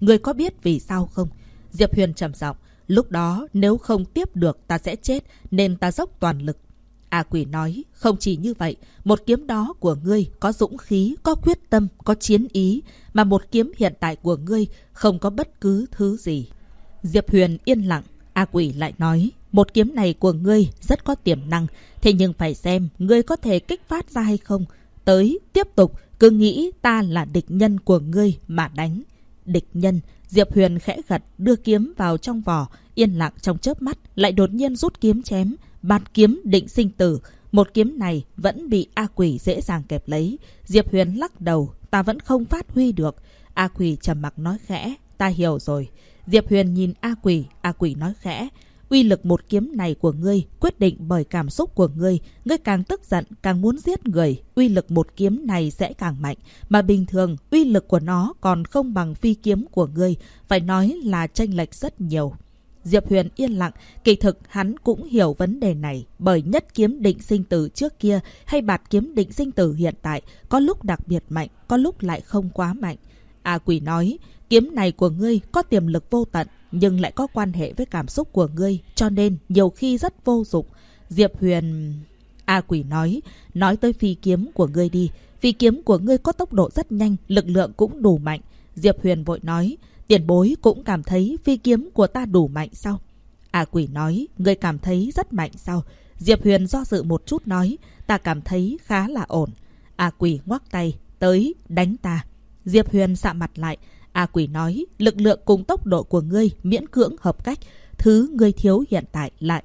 Speaker 1: Ngươi có biết vì sao không? Diệp Huyền trầm giọng. Lúc đó nếu không tiếp được ta sẽ chết, nên ta dốc toàn lực. A Quỷ nói, không chỉ như vậy, một kiếm đó của ngươi có dũng khí, có quyết tâm, có chiến ý, mà một kiếm hiện tại của ngươi không có bất cứ thứ gì. Diệp Huyền yên lặng. A Quỷ lại nói, một kiếm này của ngươi rất có tiềm năng, thế nhưng phải xem ngươi có thể kích phát ra hay không. Tới, tiếp tục, cứ nghĩ ta là địch nhân của ngươi mà đánh. Địch nhân. Diệp Huyền khẽ gật, đưa kiếm vào trong vỏ, yên lặng trong chớp mắt, lại đột nhiên rút kiếm chém. Bạt kiếm định sinh tử. Một kiếm này vẫn bị A Quỷ dễ dàng kẹp lấy. Diệp Huyền lắc đầu, ta vẫn không phát huy được. A Quỷ trầm mặc nói khẽ, ta hiểu rồi. Diệp Huyền nhìn A Quỷ nói khẽ, uy lực một kiếm này của ngươi quyết định bởi cảm xúc của ngươi. Ngươi càng tức giận, càng muốn giết người, uy lực một kiếm này sẽ càng mạnh. Mà bình thường, uy lực của nó còn không bằng phi kiếm của ngươi. Phải nói là chênh lệch rất nhiều. Diệp Huyền yên lặng, kỳ thực hắn cũng hiểu vấn đề này, bởi nhất kiếm định sinh tử trước kia hay bạt kiếm định sinh tử hiện tại có lúc đặc biệt mạnh, có lúc lại không quá mạnh. A Quỷ nói, kiếm này của ngươi có tiềm lực vô tận, nhưng lại có quan hệ với cảm xúc của ngươi, cho nên nhiều khi rất vô dụng. Diệp Huyền... A Quỷ nói tới phi kiếm của ngươi đi. Phi kiếm của ngươi có tốc độ rất nhanh, lực lượng cũng đủ mạnh. Diệp Huyền vội nói, tiền bối cũng cảm thấy phi kiếm của ta đủ mạnh sao? A Quỷ nói, ngươi cảm thấy rất mạnh sao? Diệp Huyền do dự một chút nói, ta cảm thấy khá là ổn. A Quỷ ngoắc tay, tới, đánh ta. Diệp Huyền sạm mặt lại. A Quỷ nói, lực lượng cùng tốc độ của ngươi miễn cưỡng hợp cách. Thứ ngươi thiếu hiện tại là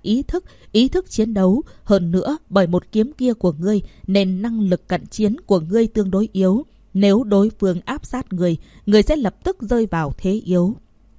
Speaker 1: ý thức chiến đấu. Hơn nữa, bởi một kiếm kia của ngươi nên năng lực cận chiến của ngươi tương đối yếu. Nếu đối phương áp sát ngươi, ngươi sẽ lập tức rơi vào thế yếu.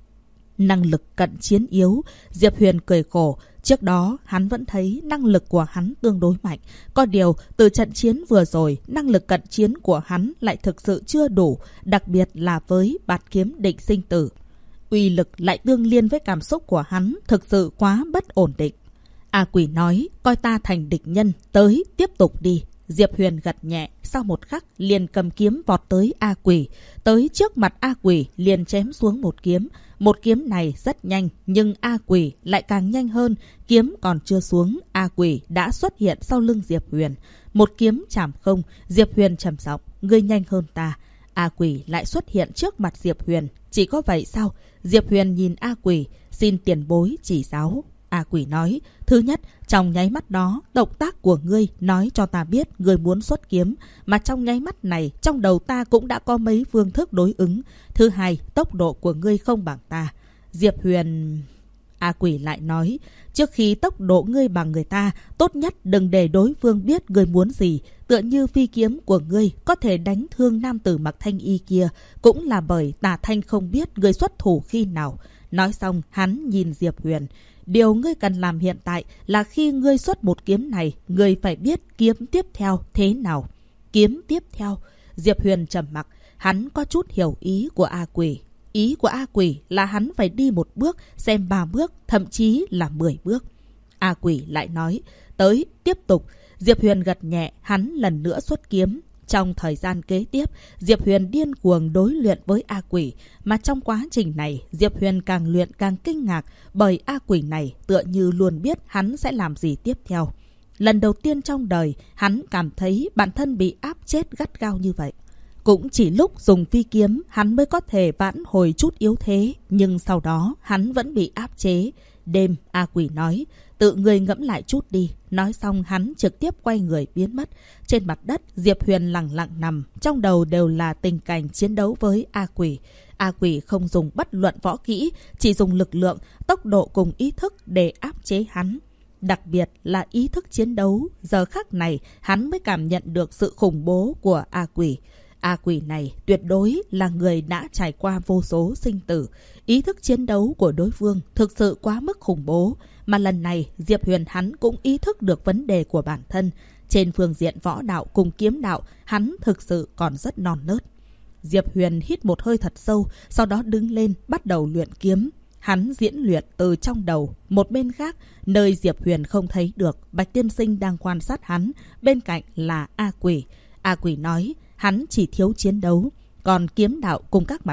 Speaker 1: Năng lực cận chiến yếu. Diệp Huyền cười khổ. Trước đó, hắn vẫn thấy năng lực của hắn tương đối mạnh. Có điều, từ trận chiến vừa rồi, năng lực cận chiến của hắn lại thực sự chưa đủ, đặc biệt là với bạt kiếm định sinh tử. Uy lực lại tương liên với cảm xúc của hắn, thực sự quá bất ổn định. A Quỷ nói, coi ta thành địch nhân, tới, tiếp tục đi. Diệp Huyền gật nhẹ, sau một khắc liền cầm kiếm vọt tới A Quỷ. Tới trước mặt A Quỷ liền chém xuống một kiếm. Một kiếm này rất nhanh, nhưng A Quỷ lại càng nhanh hơn. Kiếm còn chưa xuống, A Quỷ đã xuất hiện sau lưng Diệp Huyền. Một kiếm chạm không, Diệp Huyền trầm giọng, ngươi nhanh hơn ta. A Quỷ lại xuất hiện trước mặt Diệp Huyền. Chỉ có vậy sao? Diệp Huyền nhìn A Quỷ, xin tiền bối chỉ giáo. A Quỷ nói, thứ nhất, trong nháy mắt đó, động tác của ngươi nói cho ta biết ngươi muốn xuất kiếm, mà trong nháy mắt này, trong đầu ta cũng đã có mấy phương thức đối ứng. Thứ hai, tốc độ của ngươi không bằng ta. Diệp Huyền... A Quỷ lại nói, trước khi tốc độ ngươi bằng người ta, tốt nhất đừng để đối phương biết ngươi muốn gì. Tựa như phi kiếm của ngươi có thể đánh thương nam tử mặc thanh y kia, cũng là bởi Tả Thanh không biết ngươi xuất thủ khi nào. Nói xong, hắn nhìn Diệp Huyền. Điều ngươi cần làm hiện tại là khi ngươi xuất một kiếm này, ngươi phải biết kiếm tiếp theo thế nào. Kiếm tiếp theo. Diệp Huyền trầm mặc, hắn có chút hiểu ý của A Quỷ. Ý của A Quỷ là hắn phải đi một bước, xem 3 bước, thậm chí là 10 bước. A Quỷ lại nói, tới, tiếp tục. Diệp Huyền gật nhẹ, hắn lần nữa xuất kiếm. Trong thời gian kế tiếp, Diệp Huyền điên cuồng đối luyện với A Quỷ. Mà trong quá trình này, Diệp Huyền càng luyện càng kinh ngạc, bởi A Quỷ này tựa như luôn biết hắn sẽ làm gì tiếp theo. Lần đầu tiên trong đời, hắn cảm thấy bản thân bị áp chết gắt gao như vậy. Cũng chỉ lúc dùng phi kiếm, hắn mới có thể vãn hồi chút yếu thế, nhưng sau đó hắn vẫn bị áp chế. Đêm, A Quỷ nói, tự ngươi ngẫm lại chút đi. Nói xong hắn trực tiếp quay người biến mất. Trên mặt đất, Diệp Huyền lặng lặng nằm, trong đầu đều là tình cảnh chiến đấu với A Quỷ. A Quỷ không dùng bất luận võ kỹ, chỉ dùng lực lượng, tốc độ cùng ý thức để áp chế hắn. Đặc biệt là ý thức chiến đấu, giờ khắc này hắn mới cảm nhận được sự khủng bố của A Quỷ. A Quỷ này tuyệt đối là người đã trải qua vô số sinh tử. Ý thức chiến đấu của đối phương thực sự quá mức khủng bố. Mà lần này Diệp Huyền hắn cũng ý thức được vấn đề của bản thân. Trên phương diện võ đạo cùng kiếm đạo, hắn thực sự còn rất non nớt. Diệp Huyền hít một hơi thật sâu, sau đó đứng lên bắt đầu luyện kiếm. Hắn diễn luyện từ trong đầu. Một bên khác, nơi Diệp Huyền không thấy được, Bạch Tiên Sinh đang quan sát hắn. Bên cạnh là A Quỷ. A Quỷ nói, hắn chỉ thiếu chiến đấu, còn kiếm đạo cùng các mặt khác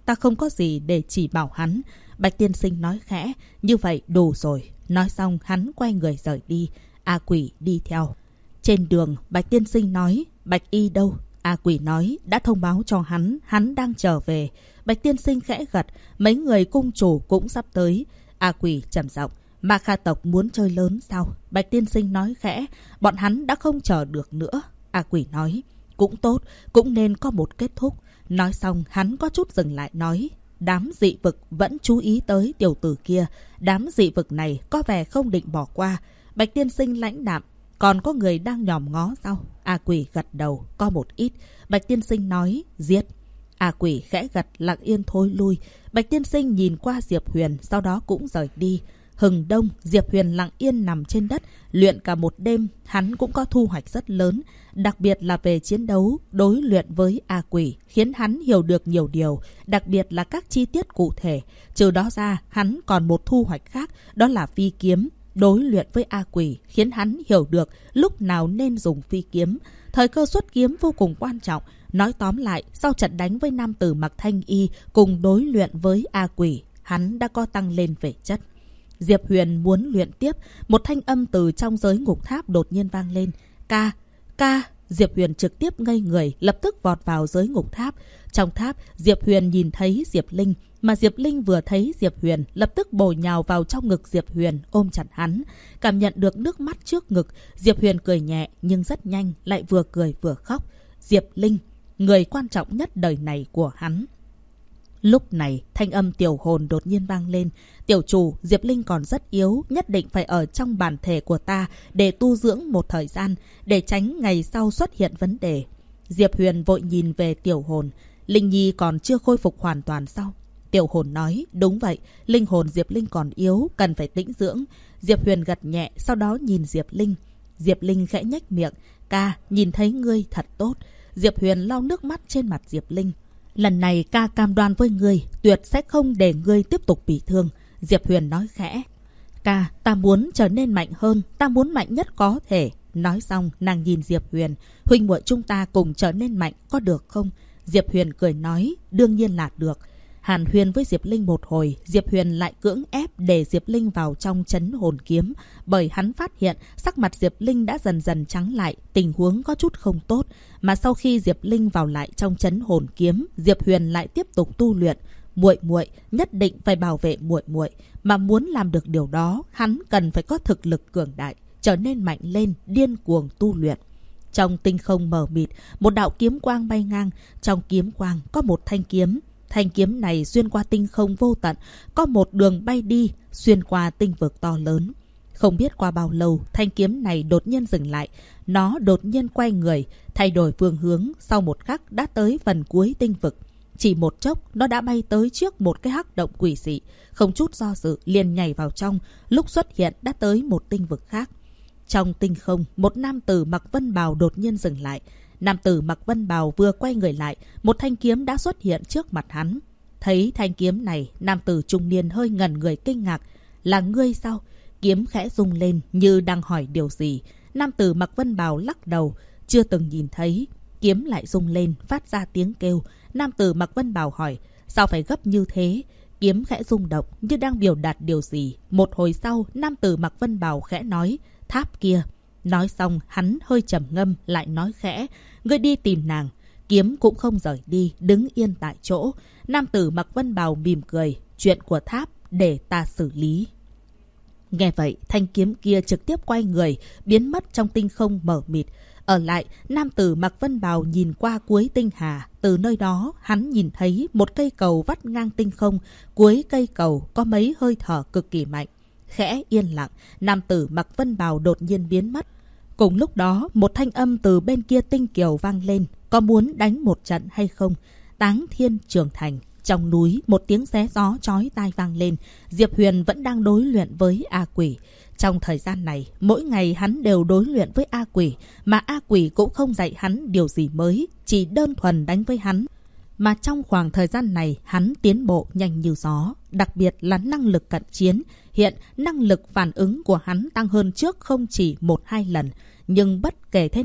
Speaker 1: ta không có gì để chỉ bảo hắn. Bạch tiên sinh nói khẽ, như vậy đủ rồi. Nói xong hắn quay người rời đi. A Quỷ đi theo. Trên đường, Bạch tiên sinh nói, Bạch y đâu? A Quỷ nói, đã thông báo cho hắn đang trở về. Bạch tiên sinh khẽ gật, mấy người cung chủ cũng sắp tới. A Quỷ trầm giọng, Ma Kha tộc muốn chơi lớn sao? Bạch tiên sinh nói khẽ, bọn hắn đã không chờ được nữa. A Quỷ nói, cũng tốt, cũng nên có một kết thúc. Nói xong hắn có chút dừng lại nói, đám dị vực vẫn chú ý tới tiểu tử kia. Đám dị vực này có vẻ không định bỏ qua. Bạch tiên sinh lãnh đạm, còn có người đang nhòm ngó sao? A Quỷ gật đầu, có một ít. Bạch tiên sinh nói, giết. A Quỷ khẽ gật, lặng yên thối lui. Bạch tiên sinh nhìn qua Diệp Huyền, sau đó cũng rời đi. Hừng đông, Diệp Huyền lặng yên nằm trên đất, luyện cả một đêm. Hắn cũng có thu hoạch rất lớn, đặc biệt là về chiến đấu. Đối luyện với A Quỷ khiến hắn hiểu được nhiều điều, đặc biệt là các chi tiết cụ thể. Trừ đó ra, hắn còn một thu hoạch khác, đó là phi kiếm. Đối luyện với A Quỷ khiến hắn hiểu được lúc nào nên dùng phi kiếm. Thời cơ xuất kiếm vô cùng quan trọng. Nói tóm lại, sau trận đánh với nam tử mặc thanh y cùng đối luyện với A Quỷ, hắn đã có tăng lên về chất. Diệp Huyền muốn luyện tiếp, một thanh âm từ trong giới ngục tháp đột nhiên vang lên. Ca! Diệp Huyền trực tiếp ngây người, lập tức vọt vào giới ngục tháp. Trong tháp, Diệp Huyền nhìn thấy Diệp Linh, mà Diệp Linh vừa thấy Diệp Huyền, lập tức bổ nhào vào trong ngực Diệp Huyền, ôm chặt hắn. Cảm nhận được nước mắt trước ngực, Diệp Huyền cười nhẹ, nhưng rất nhanh, lại vừa cười vừa khóc. Diệp Linh, người quan trọng nhất đời này của hắn. Lúc này, thanh âm tiểu hồn đột nhiên vang lên. Tiểu chủ, Diệp Linh còn rất yếu, nhất định phải ở trong bản thể của ta để tu dưỡng một thời gian, để tránh ngày sau xuất hiện vấn đề. Diệp Huyền vội nhìn về tiểu hồn. Linh Nhi còn chưa khôi phục hoàn toàn sao? Tiểu hồn nói, đúng vậy, linh hồn Diệp Linh còn yếu, cần phải tĩnh dưỡng. Diệp Huyền gật nhẹ, sau đó nhìn Diệp Linh. Diệp Linh khẽ nhếch miệng, ca, nhìn thấy ngươi thật tốt. Diệp Huyền lau nước mắt trên mặt Diệp Linh. Lần này ca cam đoan với ngươi, tuyệt sẽ không để ngươi tiếp tục bị thương. Diệp Huyền nói khẽ, ca, ta muốn trở nên mạnh hơn, ta muốn mạnh nhất có thể. Nói xong, nàng nhìn Diệp Huyền, huynh muội chúng ta cùng trở nên mạnh, có được không? Diệp Huyền cười nói, đương nhiên là được. Hàn huyên với Diệp Linh một hồi, Diệp Huyền lại cưỡng ép để Diệp Linh vào trong trấn hồn kiếm, bởi hắn phát hiện sắc mặt Diệp Linh đã dần dần trắng lại, tình huống có chút không tốt. Mà sau khi Diệp Linh vào lại trong trấn hồn kiếm, Diệp Huyền lại tiếp tục tu luyện. Muội muội nhất định phải bảo vệ muội muội, mà muốn làm được điều đó, hắn cần phải có thực lực cường đại, trở nên mạnh lên, điên cuồng tu luyện. Trong tinh không mờ mịt, một đạo kiếm quang bay ngang, trong kiếm quang có một thanh kiếm. Thanh kiếm này xuyên qua tinh không vô tận, có một đường bay đi, xuyên qua tinh vực to lớn. Không biết qua bao lâu, thanh kiếm này đột nhiên dừng lại. Nó đột nhiên quay người, thay đổi phương hướng, sau một khắc đã tới phần cuối tinh vực. Chỉ một chốc, nó đã bay tới trước một cái hắc động quỷ dị. Không chút do dự, liền nhảy vào trong, lúc xuất hiện đã tới một tinh vực khác. Trong tinh không, một nam tử mặc vân bào đột nhiên dừng lại. Nam tử mặc vân bào vừa quay người lại, một thanh kiếm đã xuất hiện trước mặt hắn. Thấy thanh kiếm này, nam tử trung niên hơi ngẩn người kinh ngạc. Là ngươi sao? Kiếm khẽ rung lên như đang hỏi điều gì. Nam tử mặc vân bào lắc đầu, chưa từng nhìn thấy. Kiếm lại rung lên, phát ra tiếng kêu. Nam tử mặc vân bào hỏi, sao phải gấp như thế? Kiếm khẽ rung động như đang biểu đạt điều gì. Một hồi sau, nam tử mặc vân bào khẽ nói, tháp kia. Nói xong, hắn hơi trầm ngâm, lại nói khẽ, ngươi đi tìm nàng. Kiếm cũng không rời đi, đứng yên tại chỗ. Nam tử mặc vân bào mỉm cười, chuyện của tháp để ta xử lý. Nghe vậy, thanh kiếm kia trực tiếp quay người, biến mất trong tinh không mờ mịt. Ở lại, nam tử mặc vân bào nhìn qua cuối tinh hà. Từ nơi đó, hắn nhìn thấy một cây cầu vắt ngang tinh không. Cuối cây cầu có mấy hơi thở cực kỳ mạnh. Khẽ yên lặng, nam tử mặc vân bào đột nhiên biến mất. Cùng lúc đó, một thanh âm từ bên kia tinh kiều vang lên. Có muốn đánh một trận hay không? Táng Thiên Trường Thành. Trong núi, một tiếng xé gió chói tai vang lên. Diệp Huyền vẫn đang đối luyện với A Quỷ. Trong thời gian này, mỗi ngày hắn đều đối luyện với A Quỷ, mà A Quỷ cũng không dạy hắn điều gì mới, chỉ đơn thuần đánh với hắn. Mà trong khoảng thời gian này, hắn tiến bộ nhanh như gió, đặc biệt là năng lực cận chiến. Hiện, năng lực phản ứng của hắn tăng hơn trước không chỉ 1-2 lần. Nhưng bất kể thế nào,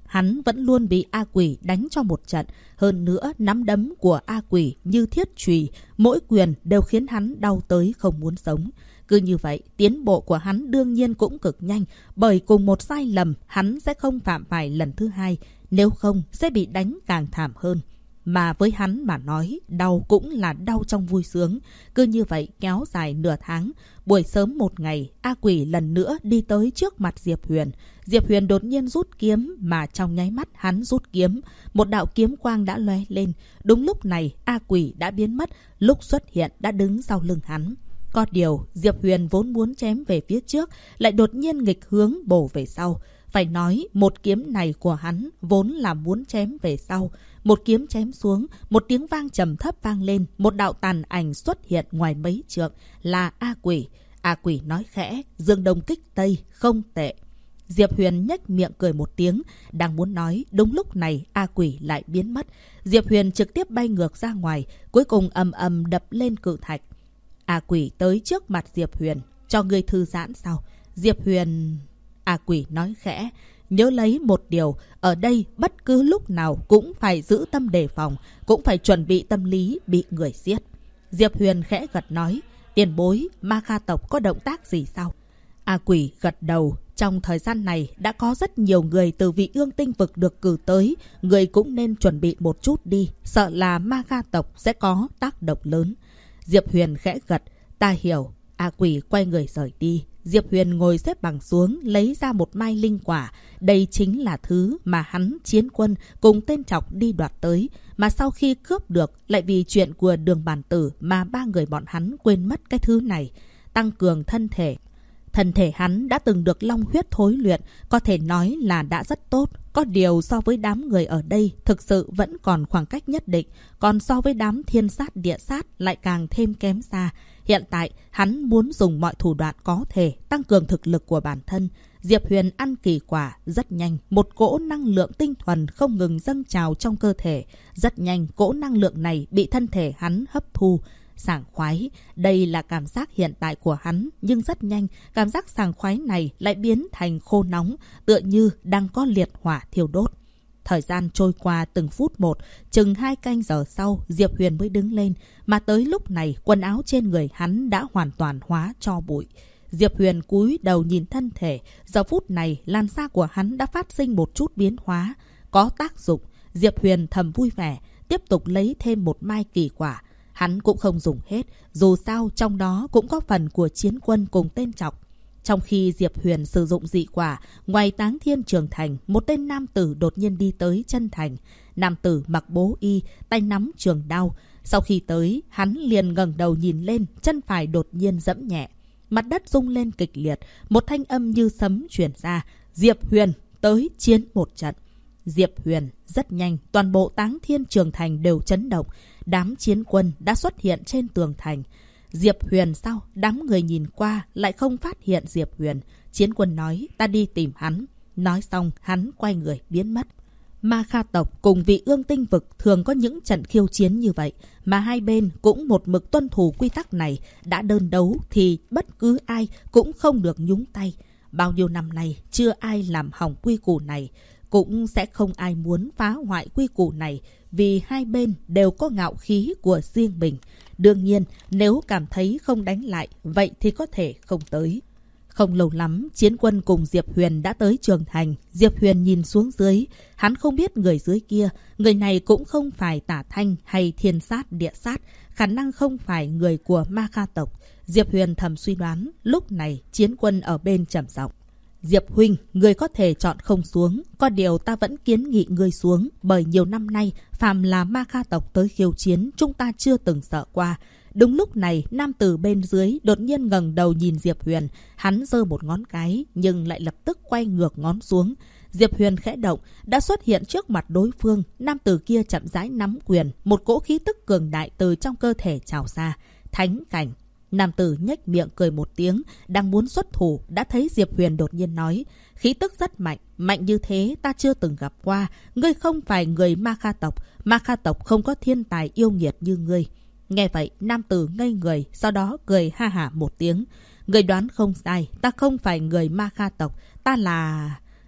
Speaker 1: hắn vẫn luôn bị A Quỷ đánh cho một trận. Hơn nữa, nắm đấm của A Quỷ như thiết chùy, mỗi quyền đều khiến hắn đau tới không muốn sống. Cứ như vậy, tiến bộ của hắn đương nhiên cũng cực nhanh, bởi cùng một sai lầm hắn sẽ không phạm phải lần thứ hai, nếu không sẽ bị đánh càng thảm hơn. Mà với hắn mà nói, đau cũng là đau trong vui sướng. Cứ như vậy kéo dài nửa tháng. Buổi sớm một ngày, A Quỷ lần nữa đi tới trước mặt Diệp Huyền. Diệp Huyền đột nhiên rút kiếm, mà trong nháy mắt hắn rút kiếm, một đạo kiếm quang đã lóe lên. Đúng lúc này, A Quỷ đã biến mất, lúc xuất hiện đã đứng sau lưng hắn. Có điều, Diệp Huyền vốn muốn chém về phía trước, lại đột nhiên nghịch hướng bổ về sau. Phải nói, một kiếm này của hắn vốn là muốn chém về sau. Một kiếm chém xuống, một tiếng vang trầm thấp vang lên, một đạo tàn ảnh xuất hiện ngoài mấy trượng, là A Quỷ. A Quỷ nói khẽ, dương đông kích tây, không tệ. Diệp Huyền nhếch miệng cười một tiếng, đang muốn nói, đúng lúc này A Quỷ lại biến mất. Diệp Huyền trực tiếp bay ngược ra ngoài, cuối cùng ầm ầm đập lên cự thạch. A Quỷ tới trước mặt Diệp Huyền, cho ngươi thư giãn sao? Diệp Huyền... A Quỷ nói khẽ, nhớ lấy một điều, ở đây bất cứ lúc nào cũng phải giữ tâm đề phòng, cũng phải chuẩn bị tâm lý bị người giết. Diệp Huyền khẽ gật nói, tiền bối, Ma Kha tộc có động tác gì sao? A Quỷ gật đầu, trong thời gian này đã có rất nhiều người từ Vị Ương Tinh Vực được cử tới, người cũng nên chuẩn bị một chút đi, sợ là Ma Kha tộc sẽ có tác động lớn. Diệp Huyền khẽ gật, ta hiểu. A Quỷ quay người rời đi. Diệp Huyền ngồi xếp bằng xuống, lấy ra một mai linh quả. Đây chính là thứ mà hắn, Chiến Quân cùng tên Trọc đi đoạt tới. Mà sau khi cướp được, lại vì chuyện của Đường Bản Tử mà ba người bọn hắn quên mất cái thứ này. Tăng cường thân thể. Thân thể hắn đã từng được long huyết thối luyện, có thể nói là đã rất tốt. Có điều so với đám người ở đây thực sự vẫn còn khoảng cách nhất định. Còn so với đám thiên sát địa sát lại càng thêm kém xa. Hiện tại hắn muốn dùng mọi thủ đoạn có thể tăng cường thực lực của bản thân. Diệp Huyền ăn kỳ quả rất nhanh. Một cỗ năng lượng tinh thuần không ngừng dâng trào trong cơ thể. Rất nhanh cỗ năng lượng này bị thân thể hắn hấp thu. Sảng khoái, đây là cảm giác hiện tại của hắn, nhưng rất nhanh, cảm giác sảng khoái này lại biến thành khô nóng, tựa như đang có liệt hỏa thiêu đốt. Thời gian trôi qua từng phút một, chừng 2 canh giờ sau, Diệp Huyền mới đứng lên, mà tới lúc này, quần áo trên người hắn đã hoàn toàn hóa tro bụi. Diệp Huyền cúi đầu nhìn thân thể, giờ phút này, làn da của hắn đã phát sinh một chút biến hóa, có tác dụng. Diệp Huyền thầm vui vẻ, tiếp tục lấy thêm một mai kỳ quả. Hắn cũng không dùng hết, dù sao trong đó cũng có phần của Chiến Quân cùng tên Trọc. Trong khi Diệp Huyền sử dụng dị quả, ngoài Táng Thiên Trường Thành, một tên nam tử đột nhiên đi tới chân thành. Nam tử mặc bố y, tay nắm trường đao. Sau khi tới, hắn liền ngẩng đầu nhìn lên, chân phải đột nhiên giẫm nhẹ. Mặt đất rung lên kịch liệt, một thanh âm như sấm truyền ra. Diệp Huyền tới chiến một trận. Diệp Huyền rất nhanh, toàn bộ Táng Thiên Trường Thành đều chấn động. Đám chiến quân đã xuất hiện trên tường thành. Diệp Huyền sao? Đám người nhìn qua lại không phát hiện Diệp Huyền. Chiến quân nói, ta đi tìm hắn. Nói xong, hắn quay người biến mất. Ma Kha tộc cùng Vị Ương Tinh Vực thường có những trận khiêu chiến như vậy, mà hai bên cũng một mực tuân thủ quy tắc này. Đã đơn đấu thì bất cứ ai cũng không được nhúng tay. Bao nhiêu năm nay chưa ai làm hỏng quy củ này, cũng sẽ không ai muốn phá hoại quy củ này, vì hai bên đều có ngạo khí của riêng mình. Đương nhiên, nếu cảm thấy không đánh lại, vậy thì có thể không tới. Không lâu lắm, Chiến Quân cùng Diệp Huyền đã tới Trường Thành. Diệp Huyền nhìn xuống dưới, hắn không biết người dưới kia, người này cũng không phải Tả Thanh hay Thiên Sát Địa Sát, khả năng không phải người của Ma Kha tộc. Diệp Huyền thầm suy đoán, lúc này Chiến Quân ở bên trầm giọng. Diệp huynh, người có thể chọn không xuống, có điều ta vẫn kiến nghị ngươi xuống, bởi nhiều năm nay, phàm là Ma Kha tộc tới khiêu chiến, chúng ta chưa từng sợ qua. Đúng lúc này, nam tử bên dưới đột nhiên ngẩng đầu nhìn Diệp Huyền, hắn giơ một ngón cái, nhưng lại lập tức quay ngược ngón xuống. Diệp Huyền khẽ động, đã xuất hiện trước mặt đối phương, nam tử kia chậm rãi nắm quyền, một cỗ khí tức cường đại từ trong cơ thể trào ra. Thánh cảnh. Nam tử nhếch miệng cười một tiếng, đang muốn xuất thủ, đã thấy Diệp Huyền đột nhiên nói, khí tức rất mạnh, mạnh như thế ta chưa từng gặp qua, ngươi không phải người Ma Kha tộc không có thiên tài yêu nghiệt như ngươi. Nghe vậy, nam tử ngây người, sau đó cười ha hả một tiếng. Ngươi đoán không sai, ta không phải người Ma Kha tộc, ta là...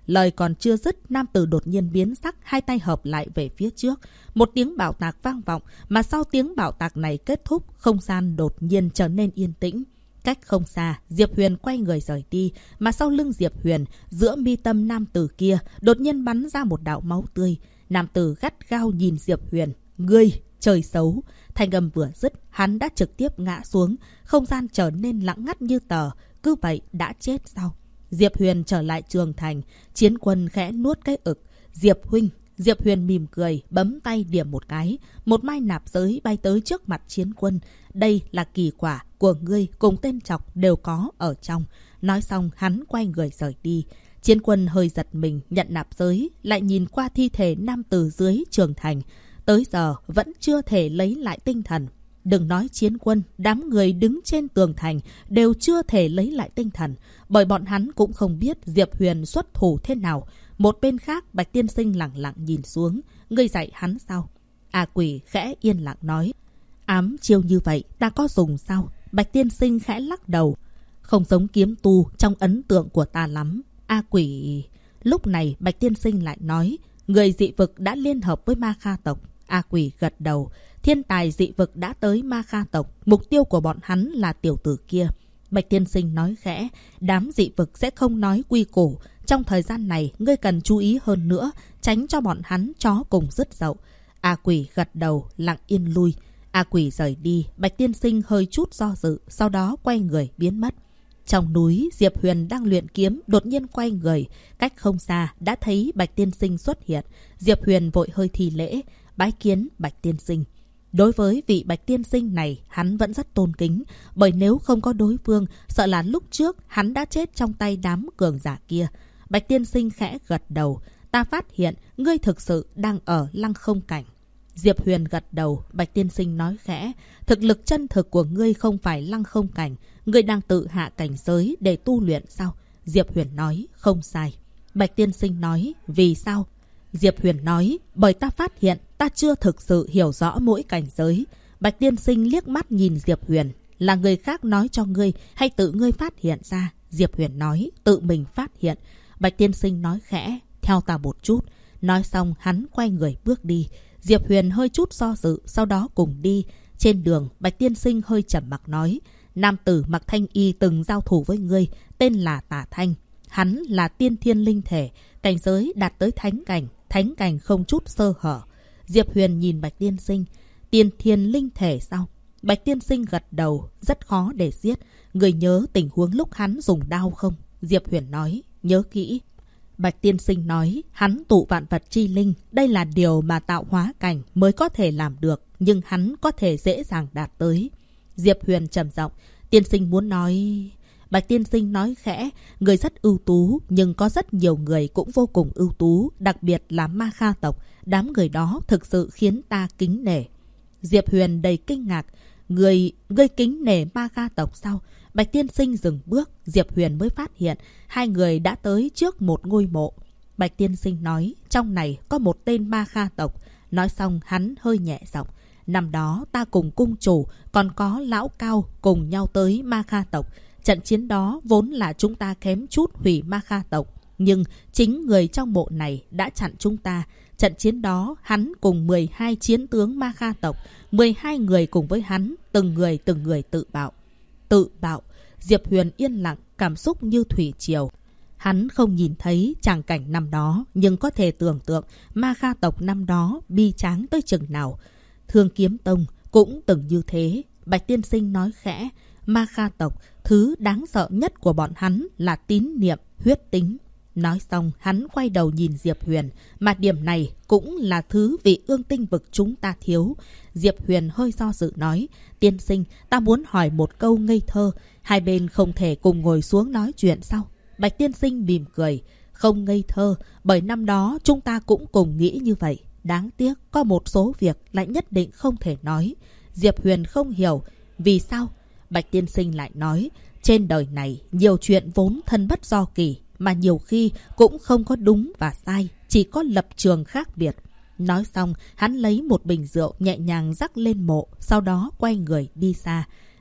Speaker 1: Lời còn chưa dứt, nam tử đột nhiên biến sắc, hai tay hợp lại về phía trước. Một tiếng bạo tạc vang vọng, mà sau tiếng bạo tạc này kết thúc, không gian đột nhiên trở nên yên tĩnh. Cách không xa, Diệp Huyền quay người rời đi, mà sau lưng Diệp Huyền, giữa mi tâm nam tử kia, đột nhiên bắn ra một đạo máu tươi. Nam tử gắt gao nhìn Diệp Huyền. Ngươi, trời xấu. Thanh âm vừa dứt, hắn đã trực tiếp ngã xuống, không gian trở nên lặng ngắt như tờ. Cứ vậy đã chết sao? Diệp Huyền trở lại trường thành, Chiến Quân khẽ nuốt cái ực. Diệp huynh. Diệp Huyền mỉm cười, bấm tay điểm một cái. Một mai nạp giới bay tới trước mặt Chiến Quân. Đây là kỳ quả của ngươi cùng tên trọc đều có ở trong. Nói xong hắn quay người rời đi. Chiến Quân hơi giật mình nhận nạp giới, lại nhìn qua thi thể nam tử dưới trường thành. Tới giờ vẫn chưa thể lấy lại tinh thần. Đừng nói Chiến Quân, đám người đứng trên tường thành đều chưa thể lấy lại tinh thần. Bởi bọn hắn cũng không biết Diệp Huyền xuất thủ thế nào. Một bên khác, Bạch Tiên Sinh lặng lặng nhìn xuống. Ngươi dạy hắn sao? A Quỷ khẽ yên lặng nói. Ám chiêu như vậy ta có dùng sao? Bạch Tiên Sinh khẽ lắc đầu. Không giống kiếm tu trong ấn tượng của ta lắm. A Quỷ... Lúc này Bạch Tiên Sinh lại nói. Người dị vực đã liên hợp với Ma Kha tộc. A Quỷ gật đầu. Thiên tài dị vực đã tới Ma Kha tộc. Mục tiêu của bọn hắn là tiểu tử kia. Bạch Tiên Sinh nói khẽ. Đám dị vực sẽ không nói quy củ. Trong thời gian này ngươi cần chú ý hơn nữa. Tránh cho bọn hắn chó cùng dứt dậu. A Quỷ gật đầu lặng yên lui. A Quỷ rời đi. Bạch Tiên Sinh hơi chút do dự. Sau đó quay người biến mất. Trong núi, Diệp Huyền đang luyện kiếm, đột nhiên quay người. Cách không xa, đã thấy Bạch Tiên Sinh xuất hiện. Diệp Huyền vội hơi thi lễ, bái kiến Bạch Tiên Sinh. Đối với vị Bạch Tiên Sinh này, hắn vẫn rất tôn kính. Bởi nếu không có đối phương, sợ là lúc trước hắn đã chết trong tay đám cường giả kia. Bạch Tiên Sinh khẽ gật đầu. Ta phát hiện, ngươi thực sự đang ở lăng không cảnh. Diệp Huyền gật đầu, Bạch Tiên Sinh nói khẽ. Thực lực chân thực của ngươi không phải lăng không cảnh. Ngươi đang tự hạ cảnh giới để tu luyện sao? Diệp Huyền nói, không sai. Bạch Tiên Sinh nói, vì sao? Diệp Huyền nói, bởi ta phát hiện ta chưa thực sự hiểu rõ mỗi cảnh giới. Bạch Tiên Sinh liếc mắt nhìn Diệp Huyền. Là người khác nói cho ngươi hay tự ngươi phát hiện ra? Diệp Huyền nói, tự mình phát hiện. Bạch Tiên Sinh nói khẽ, theo ta một chút. Nói xong hắn quay người bước đi. Diệp Huyền hơi chút do dự, sau đó cùng đi. Trên đường, Bạch Tiên Sinh hơi trầm mặc nói. Nam tử mặc thanh y từng giao thủ với ngươi, tên là Tả Thanh. Hắn là tiên thiên linh thể, cảnh giới đạt tới thánh cảnh không chút sơ hở. Diệp Huyền nhìn Bạch Tiên Sinh. Tiên thiên linh thể sao? Bạch Tiên Sinh gật đầu, rất khó để giết. Người nhớ tình huống lúc hắn dùng đao không? Diệp Huyền nói, nhớ kỹ. Bạch Tiên Sinh nói, hắn tụ vạn vật chi linh. Đây là điều mà tạo hóa cảnh mới có thể làm được, nhưng hắn có thể dễ dàng đạt tới. Diệp Huyền trầm giọng, Tiên Sinh muốn nói... Bạch Tiên Sinh nói khẽ, người rất ưu tú, nhưng có rất nhiều người cũng vô cùng ưu tú, đặc biệt là Ma Kha tộc. Đám người đó thực sự khiến ta kính nể. Diệp Huyền đầy kinh ngạc, người kính nể Ma Kha tộc sao? Bạch Tiên Sinh dừng bước, Diệp Huyền mới phát hiện hai người đã tới trước một ngôi mộ. Bạch Tiên Sinh nói, trong này có một tên Ma Kha tộc. Nói xong hắn hơi nhẹ giọng. Năm đó ta cùng cung chủ còn có lão cao cùng nhau tới Ma Kha tộc. Trận chiến đó vốn là chúng ta kém chút hủy Ma Kha tộc. Nhưng chính người trong mộ này đã chặn chúng ta. Trận chiến đó hắn cùng 12 chiến tướng Ma Kha tộc, 12 người cùng với hắn, từng người tự bạo. Tự bạo. Diệp Huyền yên lặng, cảm xúc như thủy triều. Hắn không nhìn thấy tràng cảnh năm đó, nhưng có thể tưởng tượng Ma Kha tộc năm đó bi tráng tới chừng nào. Thương Kiếm Tông cũng từng như thế. Bạch Tiên Sinh nói khẽ, Ma Kha tộc, thứ đáng sợ nhất của bọn hắn là tín niệm, huyết tính. Nói xong, hắn quay đầu nhìn Diệp Huyền, mà điểm này cũng là thứ vị ương tinh vực chúng ta thiếu. Diệp Huyền hơi do dự nói, Tiên Sinh, ta muốn hỏi một câu ngây thơ, hai bên không thể cùng ngồi xuống nói chuyện sao? Bạch Tiên Sinh mỉm cười, không ngây thơ, bởi năm đó chúng ta cũng cùng nghĩ như vậy. Đáng tiếc, có một số việc lại nhất định không thể nói. Diệp Huyền không hiểu, vì sao? Bạch Tiên Sinh lại nói, trên đời này nhiều chuyện vốn thân bất do kỳ, mà nhiều khi cũng không có đúng và sai, chỉ có lập trường khác biệt. Nói xong, hắn lấy một bình rượu nhẹ nhàng rắc lên mộ, sau đó quay người đi xa.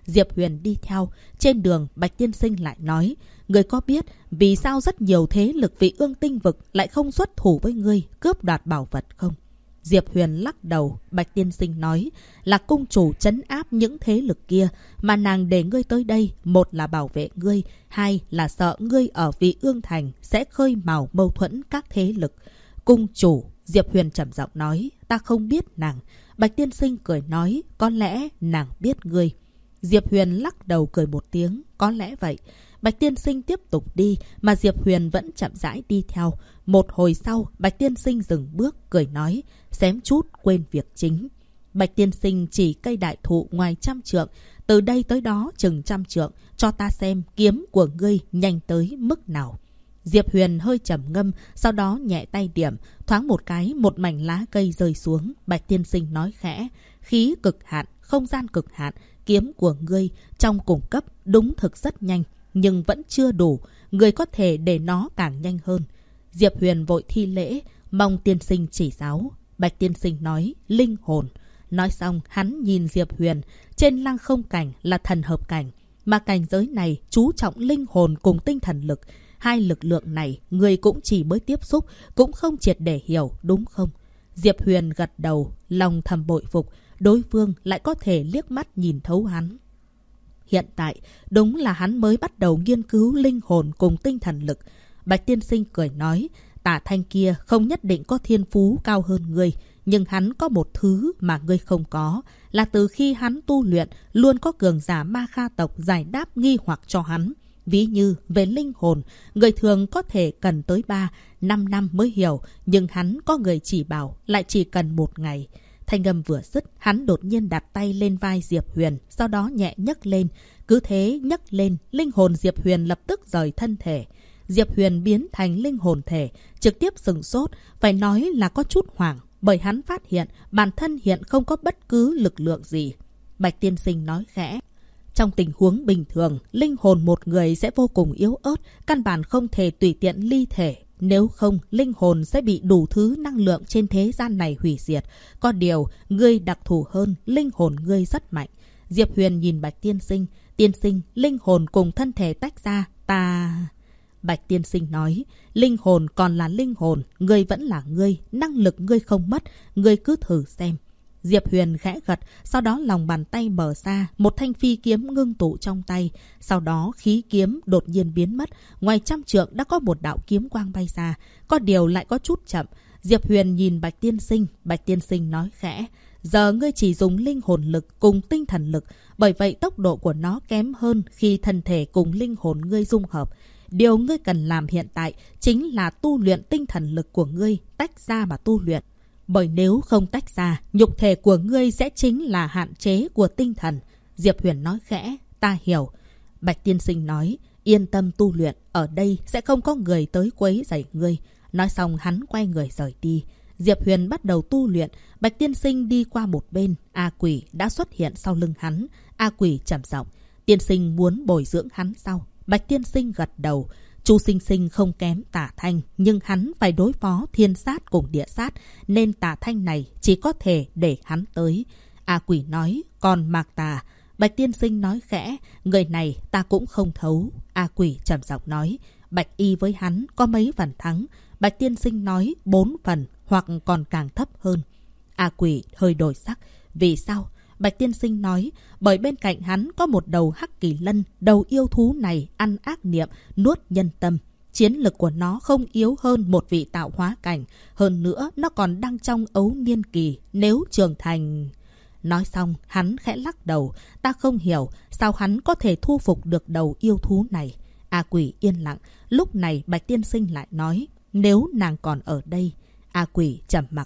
Speaker 1: Diệp Huyền đi theo. Trên đường, Bạch Tiên Sinh lại nói, ngươi có biết vì sao rất nhiều thế lực Vị Ương Tinh Vực lại không xuất thủ với ngươi cướp đoạt bảo vật không? Diệp Huyền lắc đầu. Bạch Tiên Sinh nói, là cung chủ trấn áp những thế lực kia mà nàng để ngươi tới đây, một là bảo vệ ngươi, hai là sợ ngươi ở Vị Ương Thành sẽ khơi mào mâu thuẫn các thế lực. Cung chủ, Diệp Huyền trầm giọng nói, ta không biết nàng. Bạch Tiên Sinh cười nói, có lẽ nàng biết ngươi. Diệp Huyền lắc đầu cười một tiếng, có lẽ vậy. Bạch Tiên Sinh tiếp tục đi, mà Diệp Huyền vẫn chậm rãi đi theo. Một hồi sau, Bạch Tiên Sinh dừng bước, cười nói, xém chút quên việc chính. Bạch Tiên Sinh chỉ cây đại thụ ngoài 100 trượng, từ đây tới đó chừng 100 trượng, cho ta xem kiếm của ngươi nhanh tới mức nào. Diệp Huyền hơi trầm ngâm, sau đó nhẹ tay điểm, thoáng một cái, một mảnh lá cây rơi xuống. Bạch Tiên Sinh nói khẽ, khí cực hạn, không gian cực hạn, kiếm của ngươi trong cùng cấp đúng thực rất nhanh, nhưng vẫn chưa đủ, ngươi có thể để nó càng nhanh hơn. Diệp Huyền vội thi lễ, mong tiên sinh chỉ giáo. Bạch Tiên Sinh nói, linh hồn. Nói xong, hắn nhìn Diệp Huyền, trên lăng không cảnh là thần hợp cảnh, mà cảnh giới này chú trọng linh hồn cùng tinh thần lực. Hai lực lượng này, người cũng chỉ mới tiếp xúc, cũng không triệt để hiểu, đúng không? Diệp Huyền gật đầu, lòng thầm bội phục, đối phương lại có thể liếc mắt nhìn thấu hắn. Hiện tại, đúng là hắn mới bắt đầu nghiên cứu linh hồn cùng tinh thần lực. Bạch Tiên Sinh cười nói, Tả Thanh kia không nhất định có thiên phú cao hơn ngươi, nhưng hắn có một thứ mà ngươi không có, là từ khi hắn tu luyện, luôn có cường giả Ma Kha tộc giải đáp nghi hoặc cho hắn. Ví như về linh hồn, người thường có thể cần tới 3-5 năm mới hiểu, nhưng hắn có người chỉ bảo lại chỉ cần 1 ngày. Thanh âm vừa dứt, hắn đột nhiên đặt tay lên vai Diệp Huyền, sau đó nhẹ nhấc lên. Cứ thế nhấc lên, linh hồn Diệp Huyền lập tức rời thân thể. Diệp Huyền biến thành linh hồn thể, trực tiếp sửng sốt, phải nói là có chút hoảng, bởi hắn phát hiện bản thân hiện không có bất cứ lực lượng gì. Bạch Tiên Sinh nói khẽ, trong tình huống bình thường, linh hồn một người sẽ vô cùng yếu ớt, căn bản không thể tùy tiện ly thể. Nếu không, linh hồn sẽ bị đủ thứ năng lượng trên thế gian này hủy diệt. Có điều, ngươi đặc thù hơn, linh hồn ngươi rất mạnh. Diệp Huyền nhìn Bạch Tiên Sinh, linh hồn cùng thân thể tách ra, ta... Bạch Tiên Sinh nói, linh hồn còn là linh hồn, ngươi vẫn là ngươi, năng lực ngươi không mất, ngươi cứ thử xem. Diệp Huyền khẽ gật, sau đó lòng bàn tay mở ra, một thanh phi kiếm ngưng tụ trong tay. Sau đó khí kiếm đột nhiên biến mất, ngoài 100 trượng đã có một đạo kiếm quang bay ra, có điều lại có chút chậm. Diệp Huyền nhìn Bạch Tiên Sinh nói khẽ, giờ ngươi chỉ dùng linh hồn lực cùng tinh thần lực, bởi vậy tốc độ của nó kém hơn khi thân thể cùng linh hồn ngươi dung hợp. Điều ngươi cần làm hiện tại chính là tu luyện tinh thần lực của ngươi, tách ra mà tu luyện. Bởi nếu không tách ra, nhục thể của ngươi sẽ chính là hạn chế của tinh thần. Diệp Huyền nói khẽ, ta hiểu. Bạch Tiên Sinh nói, yên tâm tu luyện, ở đây sẽ không có người tới quấy rầy ngươi. Nói xong hắn quay người rời đi. Diệp Huyền bắt đầu tu luyện, Bạch Tiên Sinh đi qua một bên, A Quỷ đã xuất hiện sau lưng hắn. A Quỷ trầm giọng, tiên sinh muốn bồi dưỡng hắn sao? Bạch Tiên Sinh gật đầu. Chu Sinh Sinh không kém Tả Thanh, nhưng hắn phải đối phó thiên sát cùng địa sát, nên Tả Thanh này chỉ có thể để hắn tới. A Quỷ nói, còn Mạc Tà. Bạch Tiên Sinh nói khẽ, người này ta cũng không thấu. A Quỷ trầm giọng nói, Bạch Y với hắn có mấy phần thắng? Bạch Tiên Sinh nói 4 phần hoặc còn càng thấp hơn. A Quỷ hơi đổi sắc, vì sao? Bạch Tiên Sinh nói, bởi bên cạnh hắn có một đầu hắc kỳ lân, đầu yêu thú này ăn ác niệm, nuốt nhân tâm. Chiến lực của nó không yếu hơn một vị tạo hóa cảnh. Hơn nữa, nó còn đang trong ấu niên kỳ, nếu trưởng thành... Nói xong, hắn khẽ lắc đầu. Ta không hiểu sao hắn có thể thu phục được đầu yêu thú này. A Quỷ yên lặng. Lúc này Bạch Tiên Sinh lại nói, nếu nàng còn ở đây. A Quỷ trầm mặc.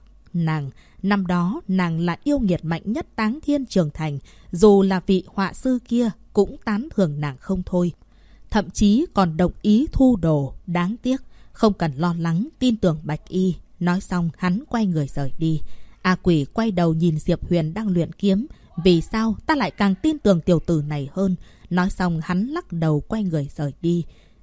Speaker 1: Năm đó nàng là yêu nghiệt mạnh nhất Táng Thiên Trường Thành, dù là vị họa sư kia cũng tán thưởng nàng không thôi. Thậm chí còn đồng ý thu đồ, đáng tiếc, không cần lo lắng, tin tưởng Bạch Y. Nói xong hắn quay người rời đi. A Quỷ quay đầu nhìn Diệp Huyền đang luyện kiếm, vì sao ta lại càng tin tưởng tiểu tử này hơn? Nói xong hắn lắc đầu quay người rời đi.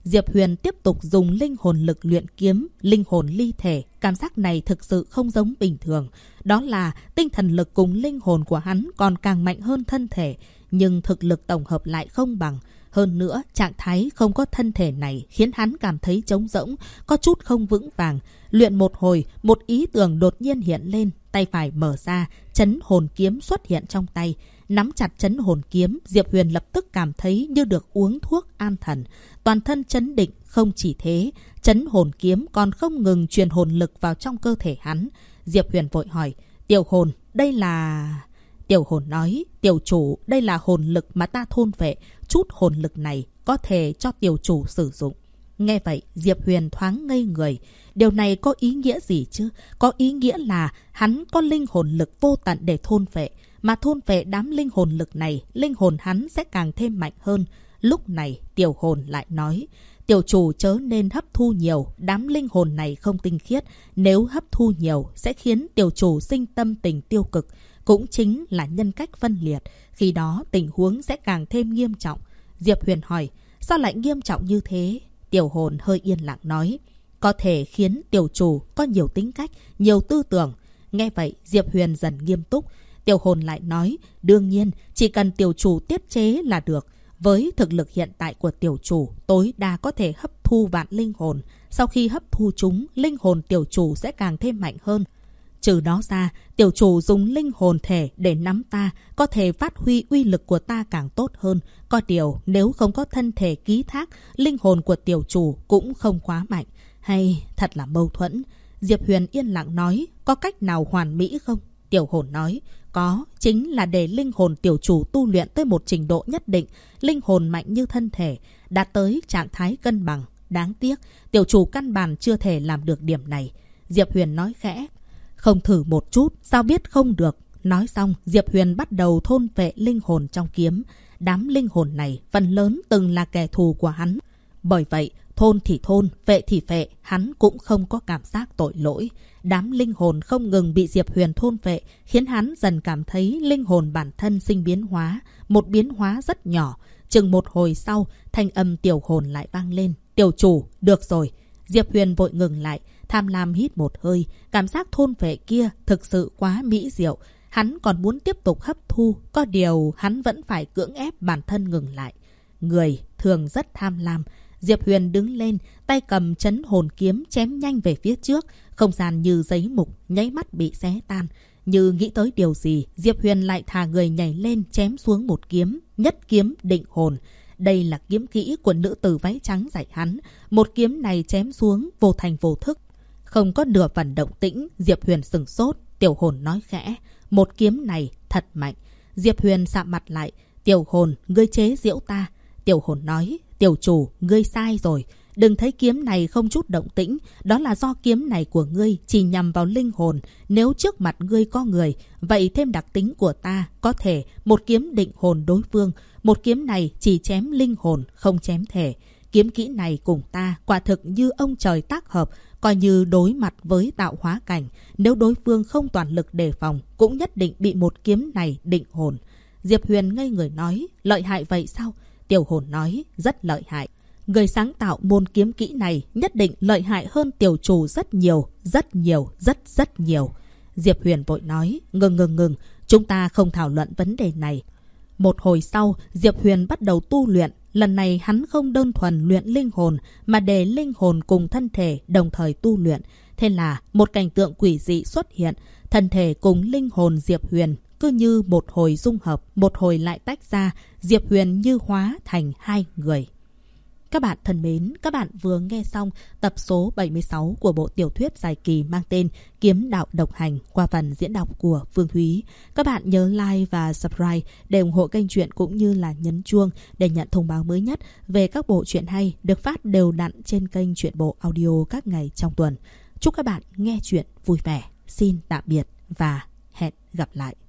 Speaker 1: Diệp Huyền tiếp tục dùng linh hồn lực luyện kiếm, linh hồn ly thể. Cảm giác này thực sự không giống bình thường. Đó là tinh thần lực cùng linh hồn của hắn còn càng mạnh hơn thân thể, nhưng thực lực tổng hợp lại không bằng. Hơn nữa, trạng thái không có thân thể này khiến hắn cảm thấy trống rỗng, có chút không vững vàng. Luyện một hồi, một ý tưởng đột nhiên hiện lên, tay phải mở ra, chấn hồn kiếm xuất hiện trong tay. Nắm chặt chấn hồn kiếm, Diệp Huyền lập tức cảm thấy như được uống thuốc an thần. Toàn thân chấn định, không chỉ thế, chấn hồn kiếm còn không ngừng truyền hồn lực vào trong cơ thể hắn. Diệp Huyền vội hỏi, tiểu hồn, đây là... Tiểu hồn nói, tiểu chủ, đây là hồn lực mà ta thôn vệ, chút hồn lực này có thể cho tiểu chủ sử dụng. Nghe vậy, Diệp Huyền thoáng ngây người. Điều này có ý nghĩa gì chứ? Có ý nghĩa là hắn có linh hồn lực vô tận để thôn vệ, mà thôn vệ đám linh hồn lực này, linh hồn hắn sẽ càng thêm mạnh hơn. Lúc này, tiểu hồn lại nói, tiểu chủ chớ nên hấp thu nhiều, đám linh hồn này không tinh khiết. Nếu hấp thu nhiều, sẽ khiến tiểu chủ sinh tâm tình tiêu cực, cũng chính là nhân cách phân liệt. Khi đó, tình huống sẽ càng thêm nghiêm trọng. Diệp Huyền hỏi, sao lại nghiêm trọng như thế? Tiểu hồn hơi yên lặng nói, có thể khiến tiểu chủ có nhiều tính cách, nhiều tư tưởng. Nghe vậy, Diệp Huyền dần nghiêm túc. Tiểu hồn lại nói, đương nhiên, chỉ cần tiểu chủ tiết chế là được. Với thực lực hiện tại của tiểu chủ, tối đa có thể hấp thu vạn linh hồn. Sau khi hấp thu chúng, linh hồn tiểu chủ sẽ càng thêm mạnh hơn. Trừ đó ra, tiểu chủ dùng linh hồn thể để nắm ta, có thể phát huy uy lực của ta càng tốt hơn. Có điều, nếu không có thân thể ký thác, linh hồn của tiểu chủ cũng không quá mạnh. Hay, thật là mâu thuẫn. Diệp Huyền yên lặng nói, có cách nào hoàn mỹ không? Tiểu hồn nói, có, chính là để linh hồn tiểu chủ tu luyện tới một trình độ nhất định, linh hồn mạnh như thân thể, đạt tới trạng thái cân bằng. Đáng tiếc, tiểu chủ căn bản chưa thể làm được điểm này. Diệp Huyền nói khẽ, không thử một chút, sao biết không được. Nói xong, Diệp Huyền bắt đầu thôn vệ linh hồn trong kiếm. Đám linh hồn này phần lớn từng là kẻ thù của hắn. Bởi vậy, thôn thì thôn, vệ thì vệ, hắn cũng không có cảm giác tội lỗi. Đám linh hồn không ngừng bị Diệp Huyền thôn vệ, khiến hắn dần cảm thấy linh hồn bản thân sinh biến hóa, một biến hóa rất nhỏ. Chừng một hồi sau, thanh âm tiểu hồn lại vang lên. Tiểu chủ, được rồi. Diệp Huyền vội ngừng lại, tham lam hít một hơi. Cảm giác thôn vệ kia thực sự quá mỹ diệu. Hắn còn muốn tiếp tục hấp thu, có điều hắn vẫn phải cưỡng ép bản thân ngừng lại. Người thường rất tham lam. Diệp Huyền đứng lên, tay cầm chấn hồn kiếm chém nhanh về phía trước. Không gian như giấy mục, nháy mắt bị xé tan. Như nghĩ tới điều gì, Diệp Huyền lại thả người nhảy lên chém xuống một kiếm, nhất kiếm định hồn. Đây là kiếm kỹ của nữ tử váy trắng dạy hắn. Một kiếm này chém xuống vô thành vô thức. Không có nửa phần động tĩnh, Diệp Huyền sửng sốt. Tiểu hồn nói khẽ, một kiếm này thật mạnh. Diệp Huyền sạm mặt lại, tiểu hồn, ngươi chế giễu ta. Tiểu hồn nói, tiểu chủ, ngươi sai rồi. Đừng thấy kiếm này không chút động tĩnh, đó là do kiếm này của ngươi chỉ nhằm vào linh hồn. Nếu trước mặt ngươi có người, vậy thêm đặc tính của ta, có thể một kiếm định hồn đối phương. Một kiếm này chỉ chém linh hồn, không chém thể. Kiếm kỹ này cùng ta quả thực như ông trời tác hợp, coi như đối mặt với tạo hóa cảnh. Nếu đối phương không toàn lực đề phòng, cũng nhất định bị một kiếm này định hồn. Diệp Huyền ngây người nói, lợi hại vậy sao? Tiểu hồn nói, rất lợi hại. Người sáng tạo môn kiếm kỹ này nhất định lợi hại hơn tiểu chủ rất nhiều, rất nhiều. Diệp Huyền vội nói, ngừng, chúng ta không thảo luận vấn đề này. Một hồi sau, Diệp Huyền bắt đầu tu luyện. Lần này hắn không đơn thuần luyện linh hồn, mà để linh hồn cùng thân thể đồng thời tu luyện. Thế là một cảnh tượng quỷ dị xuất hiện. Thân thể cùng linh hồn Diệp Huyền cứ như một hồi dung hợp, một hồi lại tách ra. Diệp Huyền như hóa thành hai người. Các bạn thân mến, các bạn vừa nghe xong tập số 76 của bộ tiểu thuyết dài kỳ mang tên Kiếm đạo độc hành qua phần diễn đọc của Phương Thúy. Các bạn nhớ like và subscribe để ủng hộ kênh truyện cũng như là nhấn chuông để nhận thông báo mới nhất về các bộ truyện hay được phát đều đặn trên kênh Truyện Bộ Audio các ngày trong tuần. Chúc các bạn nghe truyện vui vẻ. Xin tạm biệt và hẹn gặp lại.